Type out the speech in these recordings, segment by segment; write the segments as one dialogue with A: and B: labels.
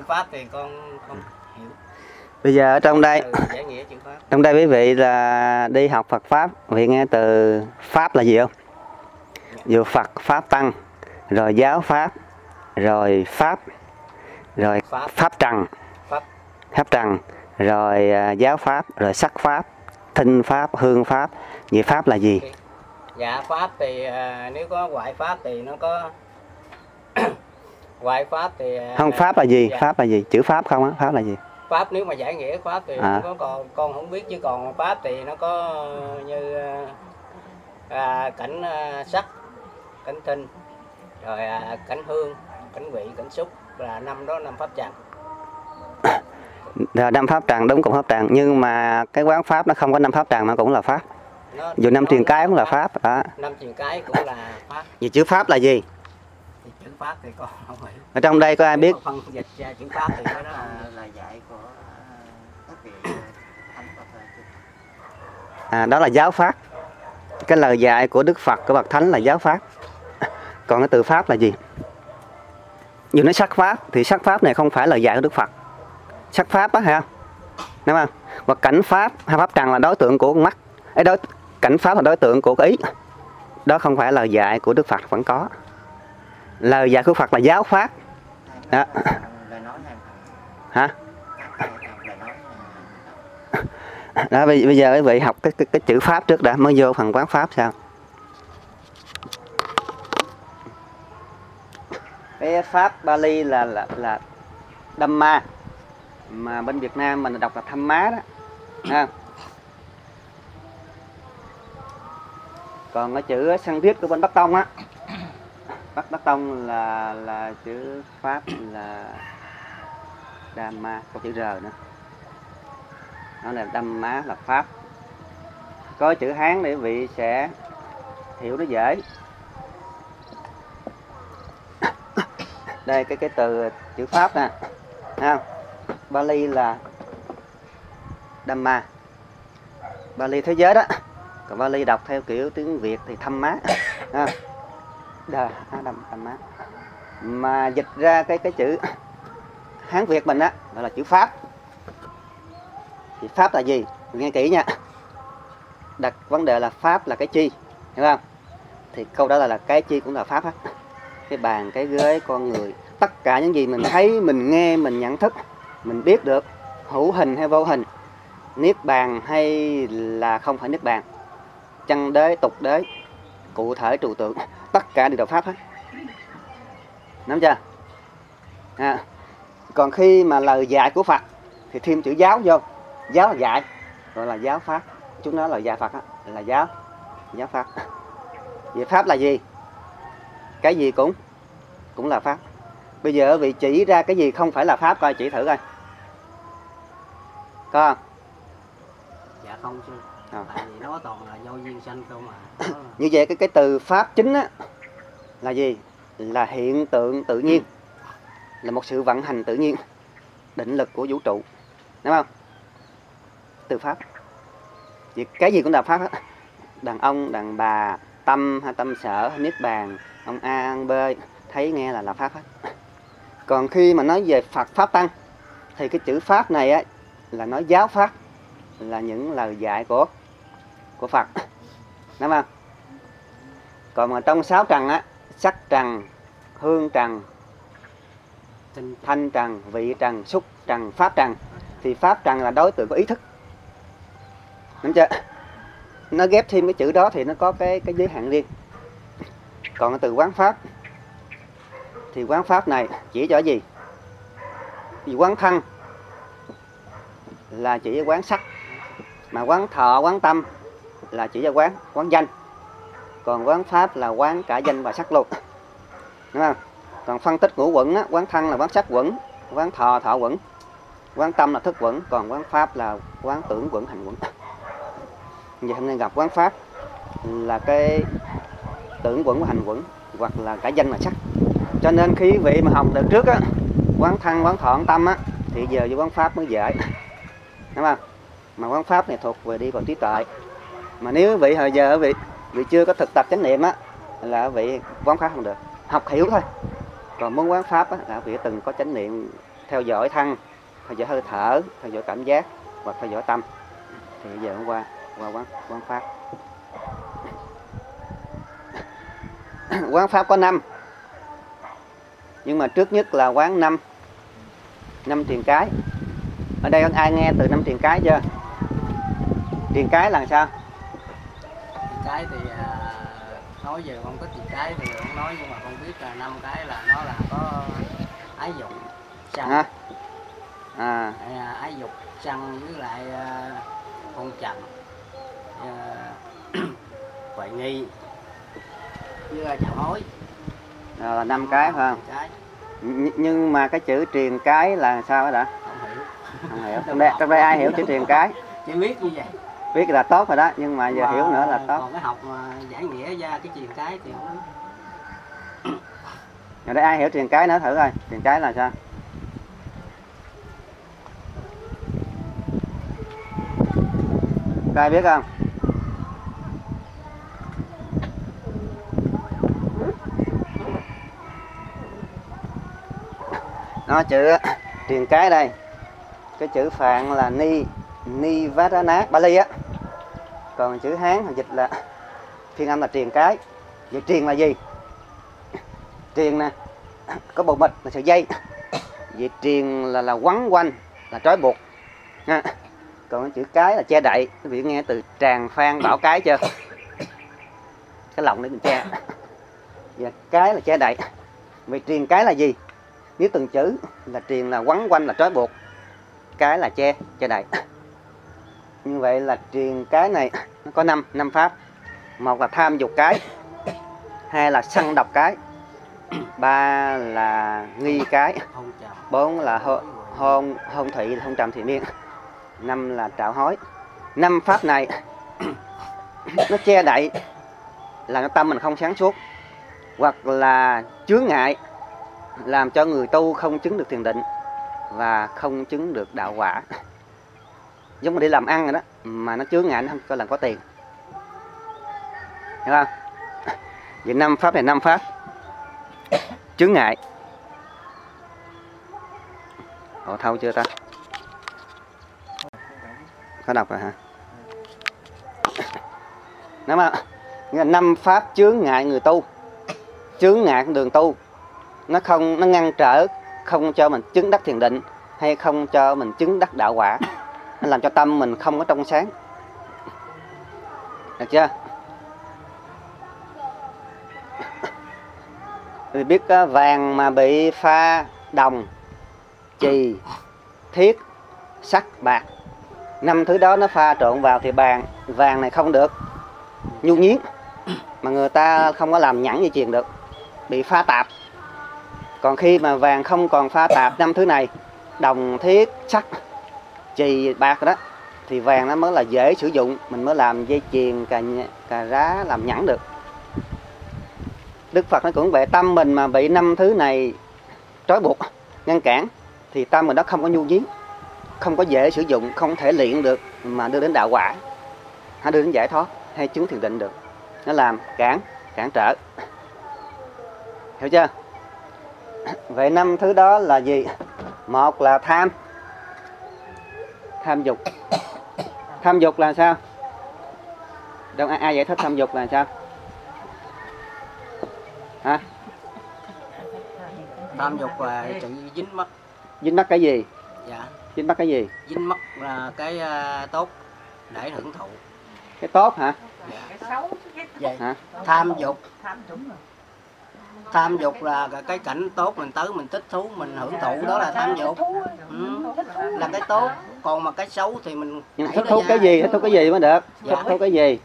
A: pháp thì con không hiểu.
B: Bây giờ ở trong đây,
A: Giải nghĩa chữ pháp.
B: trong đây quý vị là đi học Phật pháp, vị nghe từ pháp là gì không? Vừa Phật, pháp tăng, rồi giáo pháp, rồi pháp, rồi pháp trần, pháp trần, rồi giáo pháp, rồi sắc pháp, thinh pháp, hương pháp. Vậy pháp là gì?
A: Dạ pháp thì nếu có ngoại pháp thì nó có ngoại pháp thì
B: không, pháp là gì?
A: dạ.
B: Pháp là gì? Chữ pháp không á? Pháp là gì?
A: Pháp nếu mà giải nghĩa pháp thì nó có, còn con không biết, chứ còn pháp thì nó có như cảnh sắc, cảnh thinh, rồi cảnh hương, cảnh vị, cảnh xúc, là năm đó, năm pháp trần.
B: Rồi năm pháp trần, đúng, cũng pháp trần, nhưng mà cái quán pháp nó không có năm pháp trần mà cũng là pháp. Dù năm truyền cái cũng là pháp đó.
A: Năm truyền cái cũng là pháp.
B: Vậy chữ pháp là gì?
A: Thì chữ pháp thì con không hiểu.
B: Ở trong đây có ai biết?
A: Phân dịch ra chữ pháp thì cái đó là dạy của các vị thánh Phật.
B: Đó là giáo pháp. Cái lời dạy của Đức Phật, của bậc thánh là giáo pháp. Còn cái từ pháp là gì? Dù nói sắc pháp thì sắc pháp này không phải lời dạy của Đức Phật. Sắc pháp á, hả? Đúng không? Và cảnh pháp hay pháp trần là đối tượng của con mắt. Cảnh pháp là đối tượng của cái ý. Đó không phải lời dạy của Đức Phật vẫn có. Lời dạy của Phật là giáo pháp. Đó. Hả? Đó, bây giờ quý vị học cái chữ pháp trước đã, mới vô phần quán pháp sao? Cái pháp Bali là Dhamma, mà bên Việt Nam mình đọc là Tham Má đó. À. Còn cái chữ Sanskrit của bên Bắc Tông á, Bắc Tông là chữ pháp là Dhamma, có chữ R nữa. Nó là Dhamma là pháp. Có chữ Hán để vị sẽ hiểu nó dễ. Đây cái từ chữ pháp nè. Ha. Bali là Dhamma. Bali thế giới đó. Còn Bali đọc theo kiểu tiếng Việt thì Thăm Má. Ha. Dhamma. Mà dịch ra cái chữ Hán Việt mình á, gọi là chữ pháp. Thì pháp là gì? Nghe kỹ nha. Đặt vấn đề là pháp là cái chi, hiểu không? Thì câu đó là cái chi cũng là pháp hết. Cái bàn, cái ghế, con người, tất cả những gì mình thấy, mình nghe, mình nhận thức, mình biết được, hữu hình hay vô hình, niết bàn hay là không phải niết bàn, chân đế, tục đế, cụ thể, trụ tượng, tất cả đều là pháp hết. Nắm chưa? Còn khi mà lời dạy của Phật thì thêm chữ giáo vô. Giáo là dạy, gọi là giáo pháp. Chúng nó là dạy Phật á, là giáo pháp. Vậy pháp là gì? Cái gì cũng là pháp. Bây giờ vị chỉ ra cái gì không phải là pháp coi, chỉ thử coi. Có không?
A: Dạ không sư. Tại vì nó toàn là do duyên sanh không mà.
B: Như vậy cái từ pháp chính á là gì? Là hiện tượng tự nhiên, là một sự vận hành tự nhiên, định lực của vũ trụ, đúng không? Từ pháp. Vậy cái gì cũng là pháp hết. Đàn ông, đàn bà, tâm hay tâm sở, niết bàn, ông A, ông B, thấy nghe là pháp hết. Còn khi mà nói về Phật pháp tăng thì cái chữ pháp này á là nói giáo pháp, là những lời dạy của Phật, đúng không? Còn mà trong sáu trần á, sắc trần, hương trần, thanh trần, vị trần, xúc trần, pháp trần, thì pháp trần là đối tượng của ý thức. Đúng chưa? Nó ghép thêm cái chữ đó thì nó có cái giới hạn riêng. Còn cái từ quán pháp thì quán pháp này chỉ cho gì? Vì quán thân là chỉ quán sắc, mà quán thọ, quán tâm là chỉ cho quán danh. Còn quán pháp là quán cả danh và sắc luôn, đúng không? Còn phân tích ngũ quẩn á, quán thân là quán sắc quẩn, quán thọ thọ quẩn, quán tâm là thức quẩn, còn quán pháp là quán tưởng quẩn, hành quẩn. Vậy hôm nay gặp quán pháp là cái tưởng quẩn và hành quẩn, hoặc là cả danh và sắc. Cho nên khi vị mà học đợt trước á, quán thân, quán thọ, quán tâm á, thì giờ với quán pháp mới dễ, đúng không? Mà quán pháp này thuộc về đi vào trí tuệ. Mà nếu vị hồi giờ vị chưa có thực tập chánh niệm á, là vị quán pháp không được, học hiểu thôi. Còn muốn quán pháp á, là vị từng có chánh niệm theo dõi thân, theo dõi hơi thở, theo dõi cảm giác hoặc theo dõi tâm. Thì bây giờ hôm qua quán pháp. Quán pháp có 5, nhưng mà trước nhất là quán 5 triền cái. Ở đây có ai nghe từ 5 triền cái chưa? Triền cái là sao?
A: Triền cái thì nói về con có triền cái thì không nói, nhưng mà con biết là 5 cái là nó là có ái dục, sân, ái dục, sân với lại hôn trầm, hoài nghi với chào hối.
B: Là 5 cái phải không?
A: Cái.
B: Nhưng mà cái chữ triền cái là sao đó đã?
A: Không hiểu.
B: Trong đây ai hiểu chữ triền cái?
A: Chỉ biết như vậy.
B: Biết là tốt rồi đó, nhưng mà giờ hiểu nữa là tốt.
A: Còn cái học mà giải nghĩa ra cái triền cái thì không biết.
B: Ở đây ai hiểu triền cái nữa thử coi, triền cái là sao? Có ai biết không? Nó chữ triền cái đây, cái chữ Phạn là Nivarana Bali á, còn chữ Hán dịch là phiên âm là triền cái. Vậy triền là gì? Triền nè, có bầu mịch là sợi dây. Vậy triền là quấn quanh, là trói buộc ha. Còn chữ cái là che đậy. Quý vị nghe từ tràng phan bảo cái chưa? Cái lọng để mình che. Và cái là che đậy. Vậy triền cái là gì? Nếu từng chữ là triền là quấn quanh, là trói buộc, cái là che đậy. Như vậy là triền cái này nó có 5 pháp. Một là tham dục cái, 2 là sân độc cái, 3 là nghi cái, 4 là hôn thủy, hôn trầm thị miên, 5 là trạo hối. 5 pháp này nó che đậy là cái tâm mình không sáng suốt, hoặc là chướng ngại làm cho người tu không chứng được thiền định và không chứng được đạo quả. Giống như đi làm ăn rồi đó, mà nó chướng ngại nó không có làm có tiền, hiểu không? Vậy 5 pháp này 5 pháp chướng ngại. Ồ, thâu chưa ta? Có đọc rồi hả? Đúng không? Nghĩa là 5 pháp chướng ngại người tu, chướng ngại đường tu. Nó ngăn trở, không cho mình chứng đắc thiền định hay không cho mình chứng đắc đạo quả. Nó làm cho tâm mình không có trong sáng. Được chưa? Thì biết vàng mà bị pha đồng, chì, thiết, sắt, bạc, 5 thứ đó nó pha trộn vào thì vàng này không được nhu nhiến, mà người ta không có làm nhẵn dây chuyền được, bị pha tạp. Còn khi mà vàng không còn pha tạp 5 thứ này, đồng, thiết, sắt, chì, bạc đó, thì vàng nó mới là dễ sử dụng, mình mới làm dây chuyền, cà rá, làm nhẵn được. Đức Phật nó cũng vậy, tâm mình mà bị 5 thứ này trói buộc, ngăn cản, thì tâm mình nó không có nhu nhiến, không có dễ sử dụng, không thể luyện được mà đưa đến đạo quả, hay đưa đến giải thoát hay chứng thiền định được. Nó làm cản trở. Hiểu chưa? Vậy 5 thứ đó là gì? Một là tham dục. Tham dục là sao? Đâu ai giải thích tham dục là sao? Hả?
A: Tham dục là sự dính mắc.
B: Dính mắc cái gì?
A: Dạ.
B: Dính mắc cái gì?
A: Dính mắc là cái tốt để hưởng thụ.
B: Cái tốt hả?
A: Dạ. Vậy. Hả? Tham dục. Tham dục là cái cảnh tốt mình tới mình thích thú mình hưởng thụ, đó là tham dục. Là cái tốt. Còn mà cái xấu thì mình
B: thích thú cái gì? Thích thú cái gì mới được?
A: Dạ.
B: Thích thú cái gì?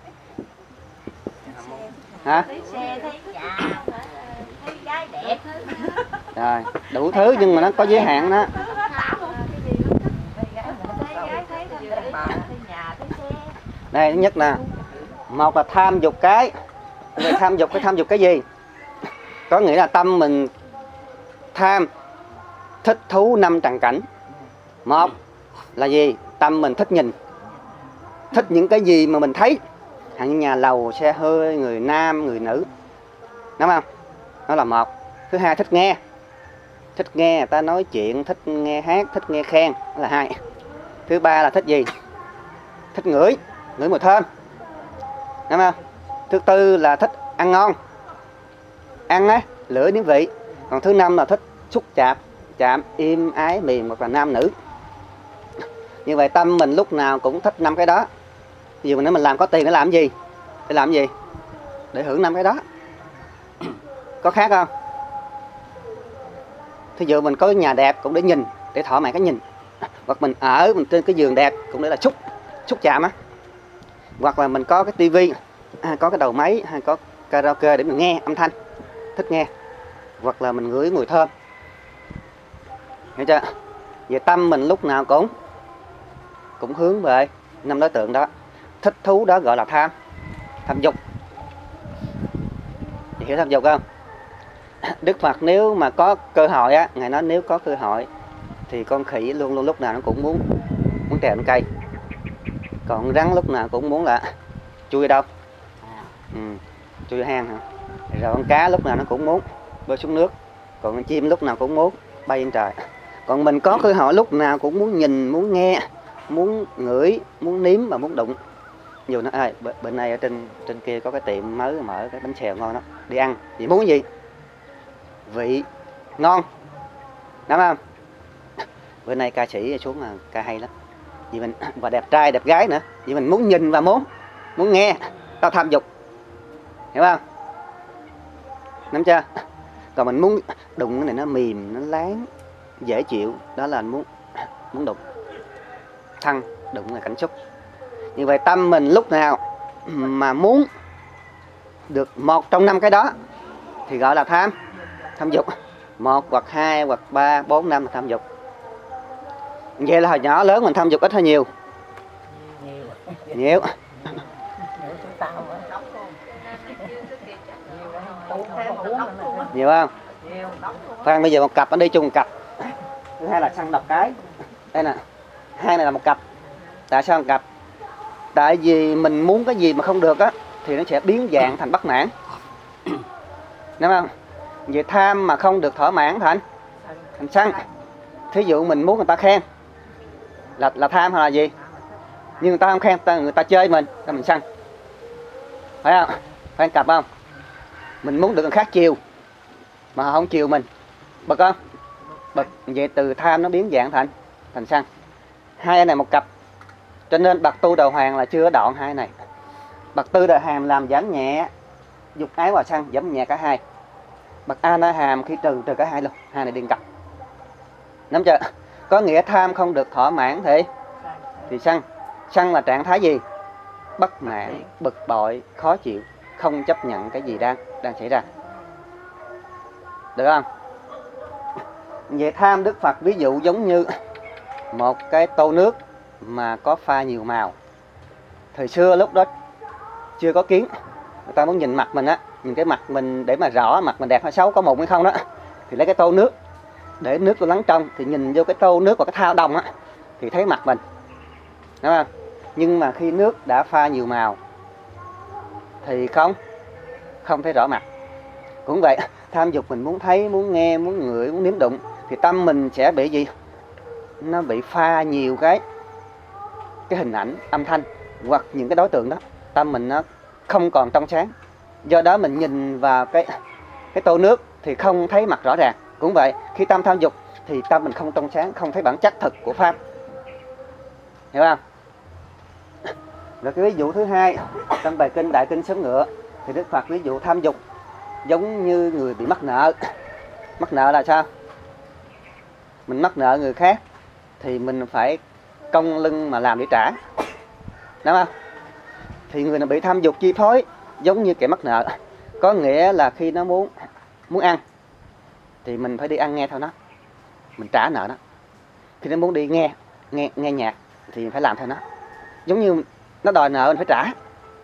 B: Hả? Rồi, đủ thứ nhưng mà nó có giới hạn đó. Đây, thứ nhất là một là tham dục cái. Vậy tham dục cái gì? Có nghĩa là tâm mình tham, thích thú 5 trần cảnh. Một là gì? Tâm mình thích nhìn, thích những cái gì mà mình thấy, hẳn như nhà lầu, xe hơi, người nam, người nữ, đúng không? Đó là một. Thứ hai, thích nghe thích nghe người ta nói chuyện, thích nghe hát, thích nghe khen, đó là 2. Thứ 3 là thích gì? Thích ngửi mùi thơm, đúng không? Thứ 4 là thích ăn ngon, ăn á, lưỡi nếm vị. Còn thứ 5 là thích xúc chạm, im ái mềm hoặc là nam nữ. Như vậy tâm mình lúc nào cũng thích 5 cái đó. Ví dụ nếu mình làm có tiền để làm gì? Để làm gì? Để hưởng 5 cái đó. Có khác không? Thí dụ mình có nhà đẹp cũng để nhìn, để thỏa mãn cái nhìn. Hoặc mình ở mình trên cái giường đẹp cũng để là xúc chạm á. Hoặc là mình có cái tivi, có cái đầu máy, hay có karaoke để mình nghe âm thanh, thích nghe. Hoặc là mình ngửi mùi thơm. Hiểu chưa? Vậy tâm mình lúc nào cũng hướng về 5 đối tượng đó. Thích thú đó gọi là tham dục. Hiểu tham dục không? Đức Phật nếu mà có cơ hội á, Ngài nói nếu có cơ hội thì con khỉ luôn luôn lúc nào nó cũng muốn trèo lên cây. Còn rắn lúc nào cũng muốn là chui đâu? Chui hang hả? Rồi con cá lúc nào nó cũng muốn bơi xuống nước. Còn con chim lúc nào cũng muốn bay lên trời. Còn mình có cơ hội lúc nào cũng muốn nhìn, muốn nghe, muốn ngửi, muốn nếm và muốn đụng. Dù nó bên này ở trên kia có cái tiệm mới mở cái bánh xèo ngon đó, đi ăn thì muốn cái gì? Vị ngon, đúng không? Bữa nay ca sĩ xuống là ca hay lắm. Vì mình và đẹp trai đẹp gái nữa, vì mình muốn nhìn và muốn nghe, tao tham dục, hiểu không? Nắm chưa? Còn mình muốn đụng cái này nó mềm, nó láng, dễ chịu, đó là muốn đụng. Thân đụng là cảm xúc. Như vậy tâm mình lúc nào mà muốn được một trong 5 cái đó thì gọi là tham dục. 1 hoặc 2 hoặc 3, 4, 5 là tham dục. Vậy là hồi nhỏ lớn mình tham dục ít hay nhiều? Nhiều. Nhiều không? Phan bây giờ một cặp nó đi chung một cặp. Thứ hai là săn độc cái. Đây nè. 2 này là một cặp. Tại sao một cặp? Tại vì mình muốn cái gì mà không được á thì nó sẽ biến dạng thành bất mãn. Đúng không? Vậy tham mà không được thỏa mãn thành sân. Thí dụ mình muốn người ta khen là tham hay là gì? Nhưng người ta không khen, người ta chơi mình sân. Phải không? Phải cặp không? Mình muốn được người khác chiều mà họ không chiều mình, bực không? Bực. Vậy từ tham nó biến dạng thành sân. 2 anh này một cặp. Cho nên bậc tu đầu hàng là chưa đoạn 2 này. Bậc tư đầu hàng làm giảm nhẹ dục ái và sân, giảm nhẹ cả 2. Bậc A na hàm khi trừ cả 2 luôn. 2 này điên cặp. Nắm chưa? Có nghĩa tham không được thỏa mãn thì sân. Sân là trạng thái gì? Bất mãn, bực bội, khó chịu, không chấp nhận cái gì đang xảy ra. Được không? Vậy tham Đức Phật ví dụ giống như một cái tô nước mà có pha nhiều màu. Thời xưa lúc đó chưa có kiến, người ta muốn nhìn mặt mình á, nhìn cái mặt mình để mà rõ mặt mình đẹp hay xấu, có mụn hay không đó, thì lấy cái tô nước để nước nó lắng trong, thì nhìn vô cái tô nước và cái thao đồng á thì thấy mặt mình, đúng không? Nhưng mà khi nước đã pha nhiều màu thì không thấy rõ mặt. Cũng vậy, tham dục mình muốn thấy, muốn nghe, muốn ngửi, muốn nếm đụng thì tâm mình sẽ bị gì? Nó bị pha nhiều cái hình ảnh, âm thanh hoặc những cái đối tượng đó, tâm mình nó không còn trong sáng. Do đó mình nhìn vào cái tô nước thì không thấy mặt rõ ràng. Cũng vậy, khi tâm tham dục thì tâm mình không trong sáng, không thấy bản chất thực của pháp. Hiểu không? Rồi cái ví dụ thứ hai trong bài kinh Đại Kinh Sớm Ngựa thì Đức Phật ví dụ tham dục giống như người bị mắc nợ. Mắc nợ là sao? Mình mắc nợ người khác thì mình phải cong lưng mà làm để trả, đúng không? Thì người nào bị tham dục chi phối giống như kẻ mắc nợ. Có nghĩa là khi nó muốn ăn thì mình phải đi ăn nghe theo nó, mình trả nợ nó. Khi nó muốn đi nghe nhạc thì mình phải làm theo nó. Giống như nó đòi nợ mình phải trả.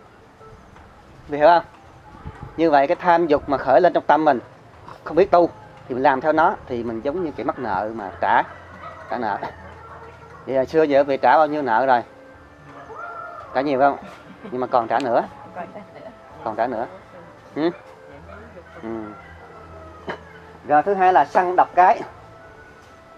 B: Vì hiểu không? Như vậy cái tham dục mà khởi lên trong tâm mình, không biết tu thì mình làm theo nó thì mình giống như kẻ mắc nợ mà trả nợ. Thì hồi xưa giờ bị trả bao nhiêu nợ rồi? Trả nhiều không? Nhưng mà còn trả nữa. Còn trả nữa. Rồi thứ hai là săn độc cái.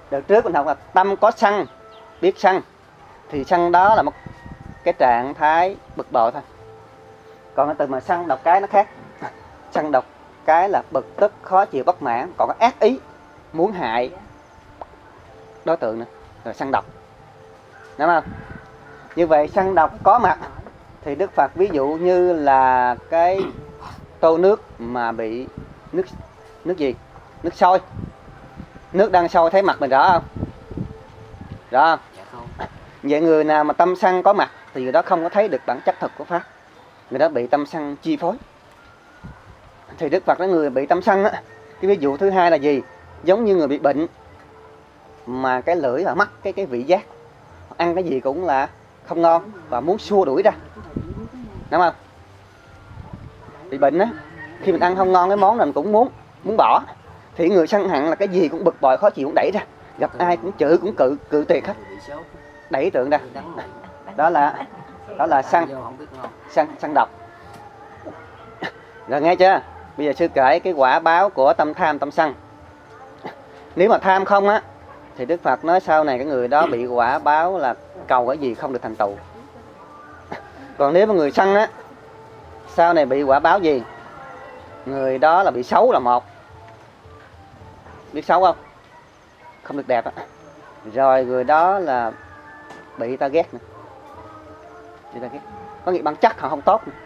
B: Đợt trước mình học là tâm có sân, biết sân, thì sân đó là một cái trạng thái bực bội thôi. Còn cái từ mà sân độc cái nó khác. Sân độc cái là bực tức, khó chịu, bất mãn, còn có ác ý, muốn hại đối tượng nữa, rồi sân độc, đúng không? Như vậy sân độc có mặt thì Đức Phật ví dụ như là cái tô nước mà bị nước gì? Nước sôi. Nước đang sôi thấy mặt mình rõ không? Rõ không?
A: Dạ không.
B: Vậy người nào mà tâm sân có mặt thì người đó không có thấy được bản chất thực của Pháp. Người đó bị tâm sân chi phối. Thì Đức Phật nói người bị tâm sân á, cái ví dụ thứ hai là gì? Giống như người bị bệnh mà cái lưỡi và mắt cái vị giác, ăn cái gì cũng là không ngon và muốn xua đuổi ra, đúng không? Bị bệnh á, khi mình ăn không ngon cái món này mình cũng muốn bỏ. Thì người sân hận là cái gì cũng bực bội, khó chịu, cũng đẩy ra, gặp ai cũng chửi, cũng cự tuyệt hết, đẩy tượng ra. Đó là sân độc. Rồi nghe chưa? Bây giờ sư kể cái quả báo của tâm tham, tâm sân. Nếu mà tham không á thì Đức Phật nói sau này cái người đó bị quả báo là cầu cái gì không được thành tựu. Còn nếu mà người sân á, sau này bị quả báo gì? Người đó là bị xấu là một. Biết xấu không? Không được đẹp á. Rồi người đó là bị ta ghét nữa. Bị ta ghét. Có nghĩa bản chất họ không tốt nữa.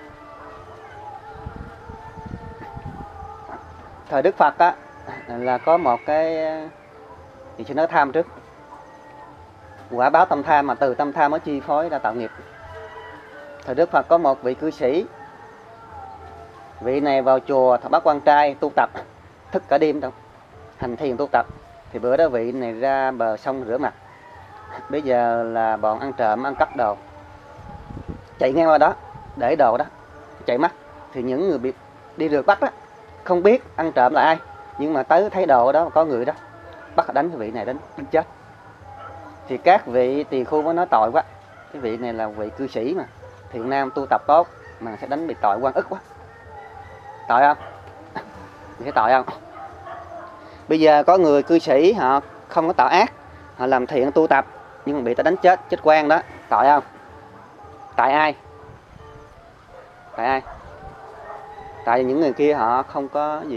B: Thời Đức Phật á là có một cái, thì sẽ nói tham trước. Quả báo tâm tham mà từ tâm tham mới chi phối ra tạo nghiệp. Thời Đức Phật có một vị cư sĩ. Vị này vào chùa Thọ Bát Quan Trai tu tập, thức cả đêm đâu, hành thiền tu tập. Thì bữa đó vị này ra bờ sông rửa mặt. Bây giờ là bọn ăn trộm, ăn cắp đồ, chạy ngang qua đó, để đồ đó, chạy mất. Thì những người bị đi rượt bắt đó, không biết ăn trộm là ai, nhưng mà tới thấy đồ đó có người đó, bắt đánh cái vị này, đánh chết. Thì các vị tỳ khu mới nói tội quá, cái vị này là vị cư sĩ mà, thiện nam tu tập tốt mà sẽ đánh bị tội oan ức quá. Tội không? Sẽ tội không? Bây giờ có người cư sĩ họ không có tạo ác, họ làm thiện tu tập nhưng mà bị ta đánh chết quan đó, tội không? Tại ai? Tại ai? Tại những người kia họ không có gì,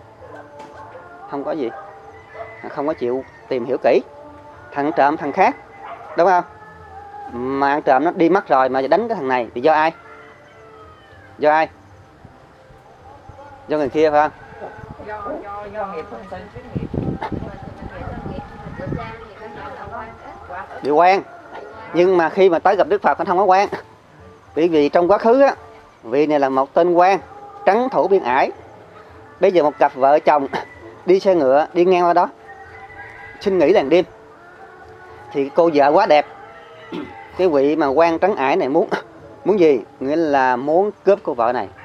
B: họ không có chịu tìm hiểu kỹ. Thằng trộm thằng khác, đúng không? Mà ăn trộm nó đi mất rồi mà đánh cái thằng này thì do ai? Do ai? Do người kia phải không?
A: Do nghiệp không sinh.
B: Bị quan. Nhưng mà khi mà tới gặp Đức Phật nó không có quan. Bởi vì trong quá khứ á, vị này là một tên quan trấn thủ biên ải. Bây giờ một cặp vợ chồng đi xe ngựa đi ngang qua đó, xin nghỉ làng đêm. Thì cô vợ quá đẹp. Cái vị mà quan trấn ải này muốn gì? Nghĩa là muốn cướp cô vợ này.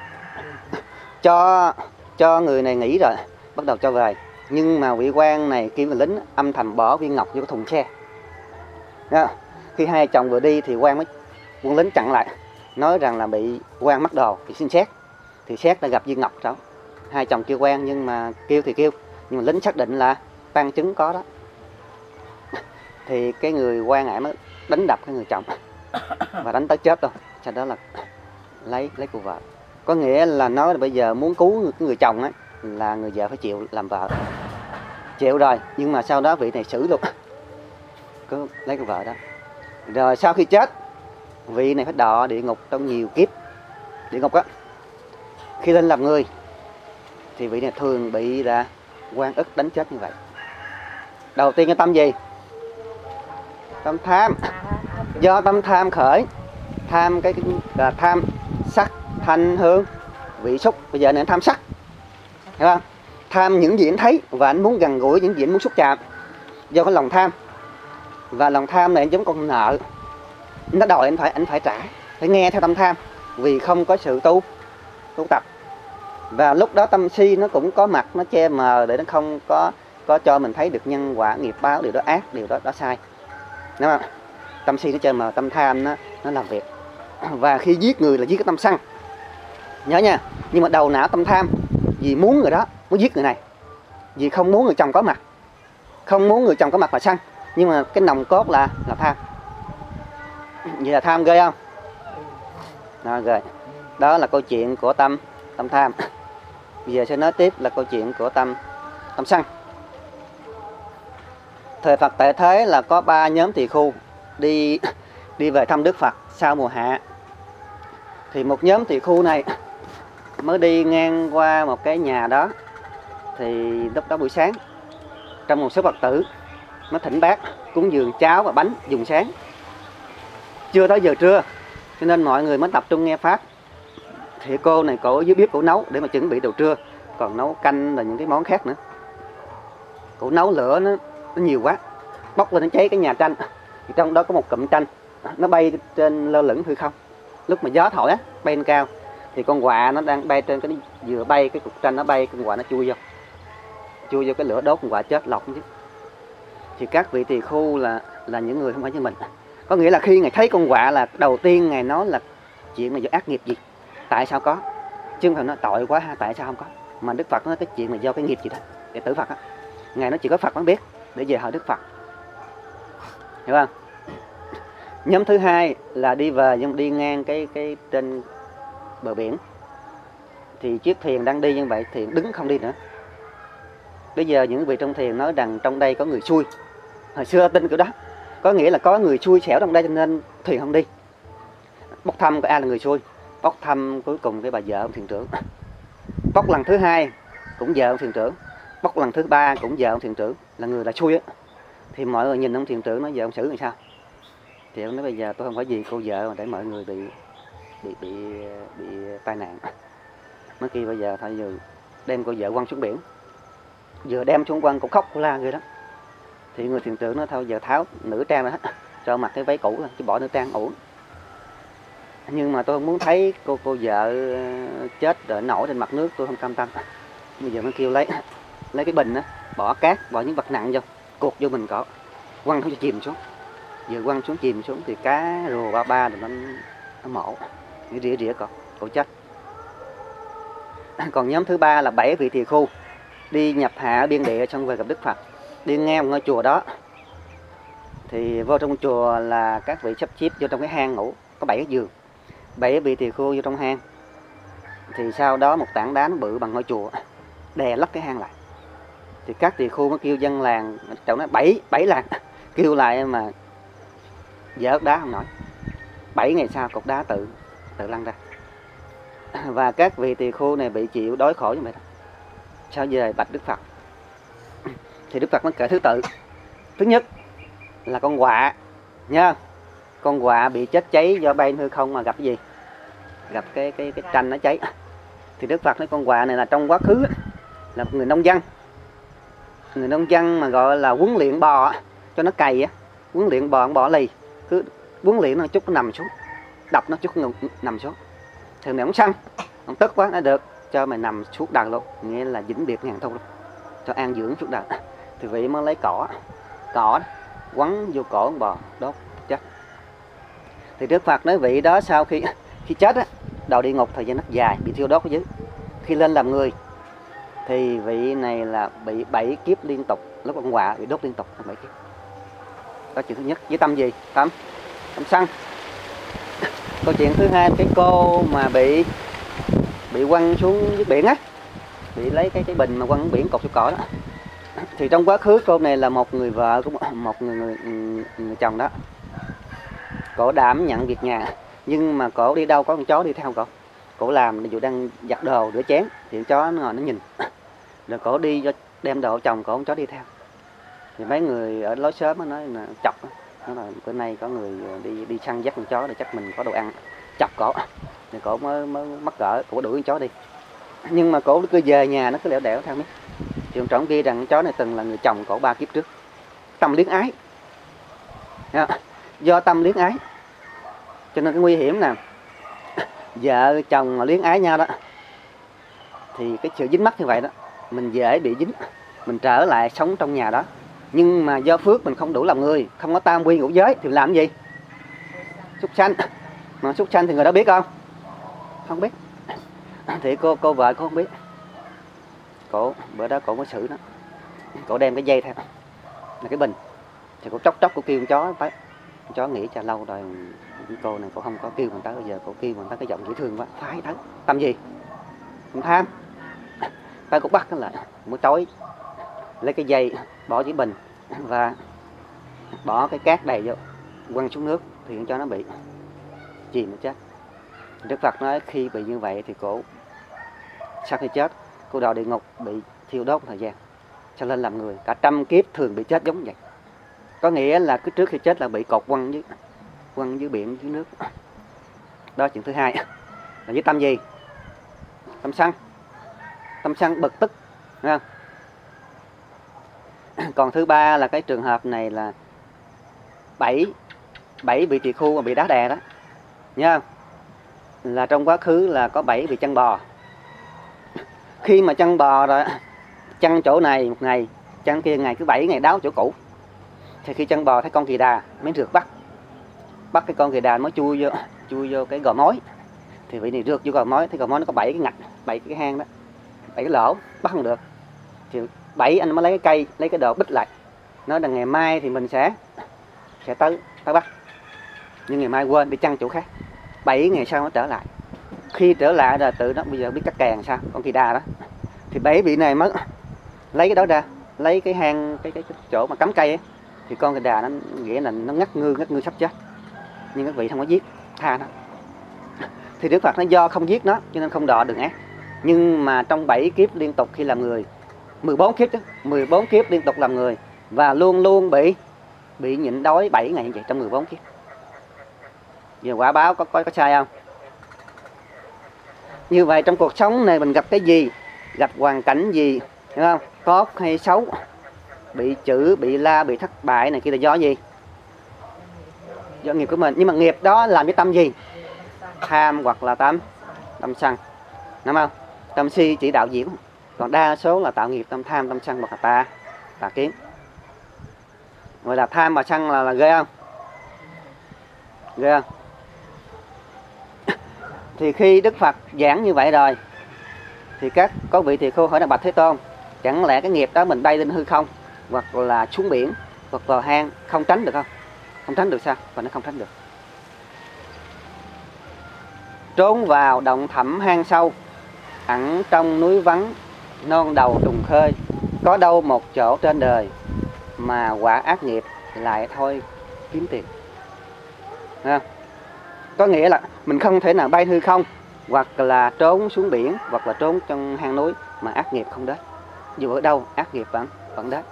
B: Cho người này nghỉ rồi, bắt đầu cho về. Nhưng mà vị quan này kêu người lính âm thầm bỏ viên ngọc vô cái thùng xe. Đó. Khi hai chồng vừa đi thì quân lính chặn lại, nói rằng là bị quan mất đồ thì xin xét. Thì xét đã gặp viên ngọc đó. Hai chồng kêu quan nhưng mà kêu, nhưng mà lính xác định là bằng chứng có đó. Thì cái người quan ải mới đánh đập cái người chồng và đánh tới chết rồi. Sau đó là lấy cô vợ. Có nghĩa là nói là bây giờ muốn cứu người chồng ấy, là người vợ phải chịu làm vợ. Chịu rồi, nhưng mà sau đó vị này xử luôn, cứ lấy cô vợ đó. Rồi sau khi chết, vị này phải đọa địa ngục trong nhiều kiếp. Địa ngục á, khi lên làm người thì vị này thường bị là oan ức đánh chết như vậy. Đầu tiên cái tâm gì? Tâm tham. Do tâm tham khởi, tham cái là tham sắc, thanh, hương, vị, xúc. Bây giờ này anh tham sắc, hiểu không? Tham những gì anh thấy và anh muốn gần gũi những gì anh muốn xúc chạm. Do cái lòng tham. Và lòng tham này giống con nợ, nó đòi anh phải trả, phải nghe theo tâm tham, vì không có sự tu tập. Và lúc đó tâm si nó cũng có mặt, nó che mờ để nó không có cho mình thấy được nhân quả nghiệp báo, điều đó ác, điều đó sai, đúng không? Tâm si nó che mờ, tâm tham nó làm việc. Và khi giết người là giết cái tâm sân, nhớ nha. Nhưng mà đầu não tâm tham, vì muốn người đó, muốn giết người này, vì không muốn người chồng có mặt, không muốn người chồng có mặt là sân, nhưng mà cái nòng cốt là tham. Vậy là tham ghê không? Đó, rồi. Đó là câu chuyện của tâm tham. Bây giờ sẽ nói tiếp là câu chuyện của tâm sân. Thời Phật tại thế là có 3 nhóm tỳ khưu đi về thăm Đức Phật sau mùa hạ. Thì một nhóm tỳ khưu này mới đi ngang qua một cái nhà đó, thì lúc đó buổi sáng, trong một số Phật tử nó thỉnh bác cúng dường cháo và bánh dùng sáng. Chưa tới giờ trưa cho nên mọi người mới tập trung nghe pháp. Thì cô này cổ dưới bếp cổ nấu để mà chuẩn bị đồ trưa, còn nấu canh và những cái món khác nữa. Cổ nấu lửa nó nhiều quá, bốc lên nó cháy cái nhà tranh. Thì trong đó có một cụm tranh nó bay trên lơ lửng hư không. Lúc mà gió thổi á, bay lên cao, thì con quạ nó đang bay trên cái, vừa bay cái cục tranh nó bay, con quạ nó chui vô cái lửa đốt, con quạ chết lọt chứ. Thì các vị tỳ khưu là những người không phải như mình. Có nghĩa là khi ngài thấy con quạ là đầu tiên ngài nói là chuyện này do ác nghiệp gì, tại sao có, chứ không phải nói tội quá ha, tại sao không có. Mà Đức Phật nói cái chuyện này do cái nghiệp gì đó, đệ tử Phật á, ngài nói chỉ có Phật mới biết để về hỏi Đức Phật, hiểu không? Nhóm thứ hai là đi về nhưng đi ngang cái trên bờ biển, thì chiếc thuyền đang đi như vậy, thuyền đứng không đi nữa. Bây giờ những vị trong thuyền nói rằng trong đây có người xui. Hồi xưa tin kiểu đó, có nghĩa là có người xui xẻo trong đây cho nên thuyền không đi. Bốc thăm có ai là người xui, bốc thăm cuối cùng cái bà vợ ông thuyền trưởng. Bốc lần thứ hai cũng vợ ông thuyền trưởng, bốc lần thứ ba cũng vợ ông thuyền trưởng, là người là xui á. Thì mọi người nhìn ông thuyền trưởng nói giờ ông xử làm sao? Thì ông nói bây giờ tôi không phải vì cô vợ mà để mọi người bị tai nạn. Mới kia bây giờ thôi giờ đem cô vợ quăng xuống biển. Vừa đem xuống quăng cũng khóc cũng la người đó. Thì người thuyền trưởng nói thôi giờ tháo nữ trang ra hết, cho mặc cái váy cũ rồi, chứ bỏ nữ trang ổn. Nhưng mà tôi không muốn thấy cô vợ chết rồi nổi trên mặt nước, tôi không cam tâm. Bây giờ mới kêu lấy cái bình đó, bỏ cát, bỏ những vật nặng vô, cột vô mình cỏ, quăng không cho chìm xuống. Vừa quăng xuống chìm xuống thì cá rùa ba rồi nó mổ, rỉa cổ chết. Còn nhóm thứ ba là 7 vị tỳ khưu đi nhập hạ biên địa xong về gặp Đức Phật. Đi ngang ngôi chùa đó, thì vô trong chùa là các vị sắp xếp vô trong cái hang ngủ, có 7 cái giường. 7 vị tỳ khưu vô trong hang. Thì sau đó một tảng đá nó bự bằng ngôi chùa đè lấp cái hang lại. Thì các tỳ khưu mới kêu dân làng, trong đó 7 làng kêu lại mà vỡ đá không nổi. 7 ngày sau cục đá tự lăn ra. Và các vị tỳ khưu này bị chịu đói khổ như vậy đó. Sau về bạch Đức Phật, thì Đức Phật mới kể thứ tự. Thứ nhất là con quạ nha, con quạ bị chết cháy do bay hư không mà gặp cái gì? Gặp cái tranh nó cháy. Thì Đức Phật nói con quạ này là trong quá khứ là một người nông dân. Người nông dân mà gọi là huấn luyện bò cho nó cày á, huấn luyện bò lì, cứ huấn luyện nó chút nó nằm xuống, đập nó chút nằm xuống. Thì mày ông săn, ông tức quá, nó được cho mày nằm suốt đời luôn, nghĩa là vĩnh biệt ngàn thu luôn, cho an dưỡng suốt đời. Thì vị mới lấy cỏ quấn vô cổ con bò đốt chết. Thì Đức Phật nói vị đó sau khi chết á, đầu địa ngục thời gian rất dài, bị thiêu đốt ở dưới. Khi lên làm người thì vị này là bị 7 kiếp liên tục, lúc con quạ bị đốt liên tục 7 kiếp. Đó chuyện thứ nhất. Với tâm gì? Tâm sân. Câu chuyện thứ hai, cái cô mà bị quăng xuống dưới biển á, bị lấy cái bình mà quăng xuống biển cột xuống cỏ đó. Thì trong quá khứ cô này là một người vợ của một người chồng đó. Cổ đảm nhận việc nhà, nhưng mà cổ đi đâu có con chó đi theo cổ. Cổ làm dù đang giặt đồ rửa chén thì con chó nó ngồi nó nhìn. Rồi cổ đi đem đồ chồng cổ, con chó đi theo. Thì mấy người ở lối xóm nói là chọc, nói là bữa nay có người đi săn dắt con chó để chắc mình có đồ ăn, chọc cổ. Thì cổ mới mắc cỡ, cổ đuổi con chó đi. Nhưng mà cổ cứ về nhà nó cứ lẻo đẻo theo mấy. Thì ông trỏng ghi rằng con chó này từng là người chồng cổ 3 kiếp trước. Tâm luyến ái. Do tâm luyến ái cho nên cái nguy hiểm nè, vợ chồng mà luyến ái nhau đó, thì cái sự dính mắc như vậy đó, mình dễ bị dính, mình trở lại sống trong nhà đó. Nhưng mà do phước mình không đủ làm người, không có tam quy ngũ giới thì làm cái gì? Súc sanh. Mà súc sanh thì người đó biết không? Không biết. Thì cô vợ cô không biết. Bữa đó cổ có xử đó, cổ đem cái dây theo, là cái bình. Thì cô tróc cô kêu con chó tới. Con chó nghĩ cho lâu rồi cô này cô không có kêu mình tới, bây giờ cô kêu mình tới cái giọng dễ thương quá, phải tới. Tâm gì? Không tham. Tới cô bắt nó lại, mua trói, lấy cái dây bỏ dưới bình và bỏ cái cát đầy vô, quăng xuống nước thì con chó nó bị chìm nó chết. Đức Phật nói khi bị như vậy thì cổ sau khi chết cô đọa địa ngục bị thiêu đốt một thời gian, cho lên làm người cả trăm kiếp thường bị chết giống vậy. Có nghĩa là cứ trước khi chết là bị cột quăng dưới biển dưới nước. Đó chuyện thứ hai. Là với tâm gì? Tâm sân. Tâm sân bực tức, thấy không? Còn thứ ba là cái trường hợp này là bảy vị tỳ khu mà bị đá đè đó, nhớ không? Là trong quá khứ là có 7 vị chăn bò. Khi mà chăn bò rồi, chăn chỗ này một ngày, chăn kia ngày, cứ 7 ngày đáo chỗ cũ. Thì khi chăn bò thấy con kỳ đà mới rượt bắt cái con kỳ đà mới chui vô cái gò mối. Thì vị này rượt vô gò mối, thì gò mối nó có 7 cái ngạch, 7 cái hang đó, 7 cái lỗ, bắt không được. Thì 7 anh mới lấy cái cây, lấy cái đồ bích lại, nói là ngày mai thì mình sẽ tới bắt. Nhưng ngày mai quên đi chăn chỗ khác. 7 ngày sau nó trở lại. Khi trở lại rồi tự nó bây giờ biết cắt kèn sao, con kỳ đà đó. Thì 7 vị này mới lấy cái đó ra, lấy cái hang, cái chỗ mà cắm cây ấy. Thì con kỳ đà nó nghĩa là nó ngắt ngư sắp chết. Nhưng các vị không có giết, tha nó. Thì Đức Phật nó do không giết nó cho nên không đọa đường ác. Nhưng mà trong 7 kiếp liên tục khi làm người, 14 kiếp chứ, 14 kiếp liên tục làm người và luôn luôn bị nhịn đói 7 ngày như vậy trong 14 kiếp. Giờ quả báo có sai không? Như vậy trong cuộc sống này mình gặp cái gì, gặp hoàn cảnh gì, hiểu không? Tốt hay xấu, bị chửi, bị la, bị thất bại này kia là do gì? Do nghiệp của mình. Nhưng mà nghiệp đó làm với tâm gì? Tham hoặc là tâm sân, đúng không? Tâm si chỉ đạo diễn, còn đa số là tạo nghiệp tâm tham, tâm sân hoặc là tà kiến. Gọi là tham và sân là ghê không? Ghê không? Thì khi Đức Phật giảng như vậy rồi thì có vị tỳ khưu hỏi là bạch Thế Tôn, chẳng lẽ cái nghiệp đó mình bay lên hư không hoặc là xuống biển hoặc vào hang không tránh được không? Không tránh được sao? Và nó không tránh được. Trốn vào động thẳm hang sâu, ẩn trong núi vắng, non đầu trùng khơi, có đâu một chỗ trên đời mà quả ác nghiệp lại thôi kiếm tiền. Thấy không? Có nghĩa là mình không thể nào bay hư không hoặc là trốn xuống biển hoặc là trốn trong hang núi mà ác nghiệp không đến. Dù ở đâu ác nghiệp vẫn đến.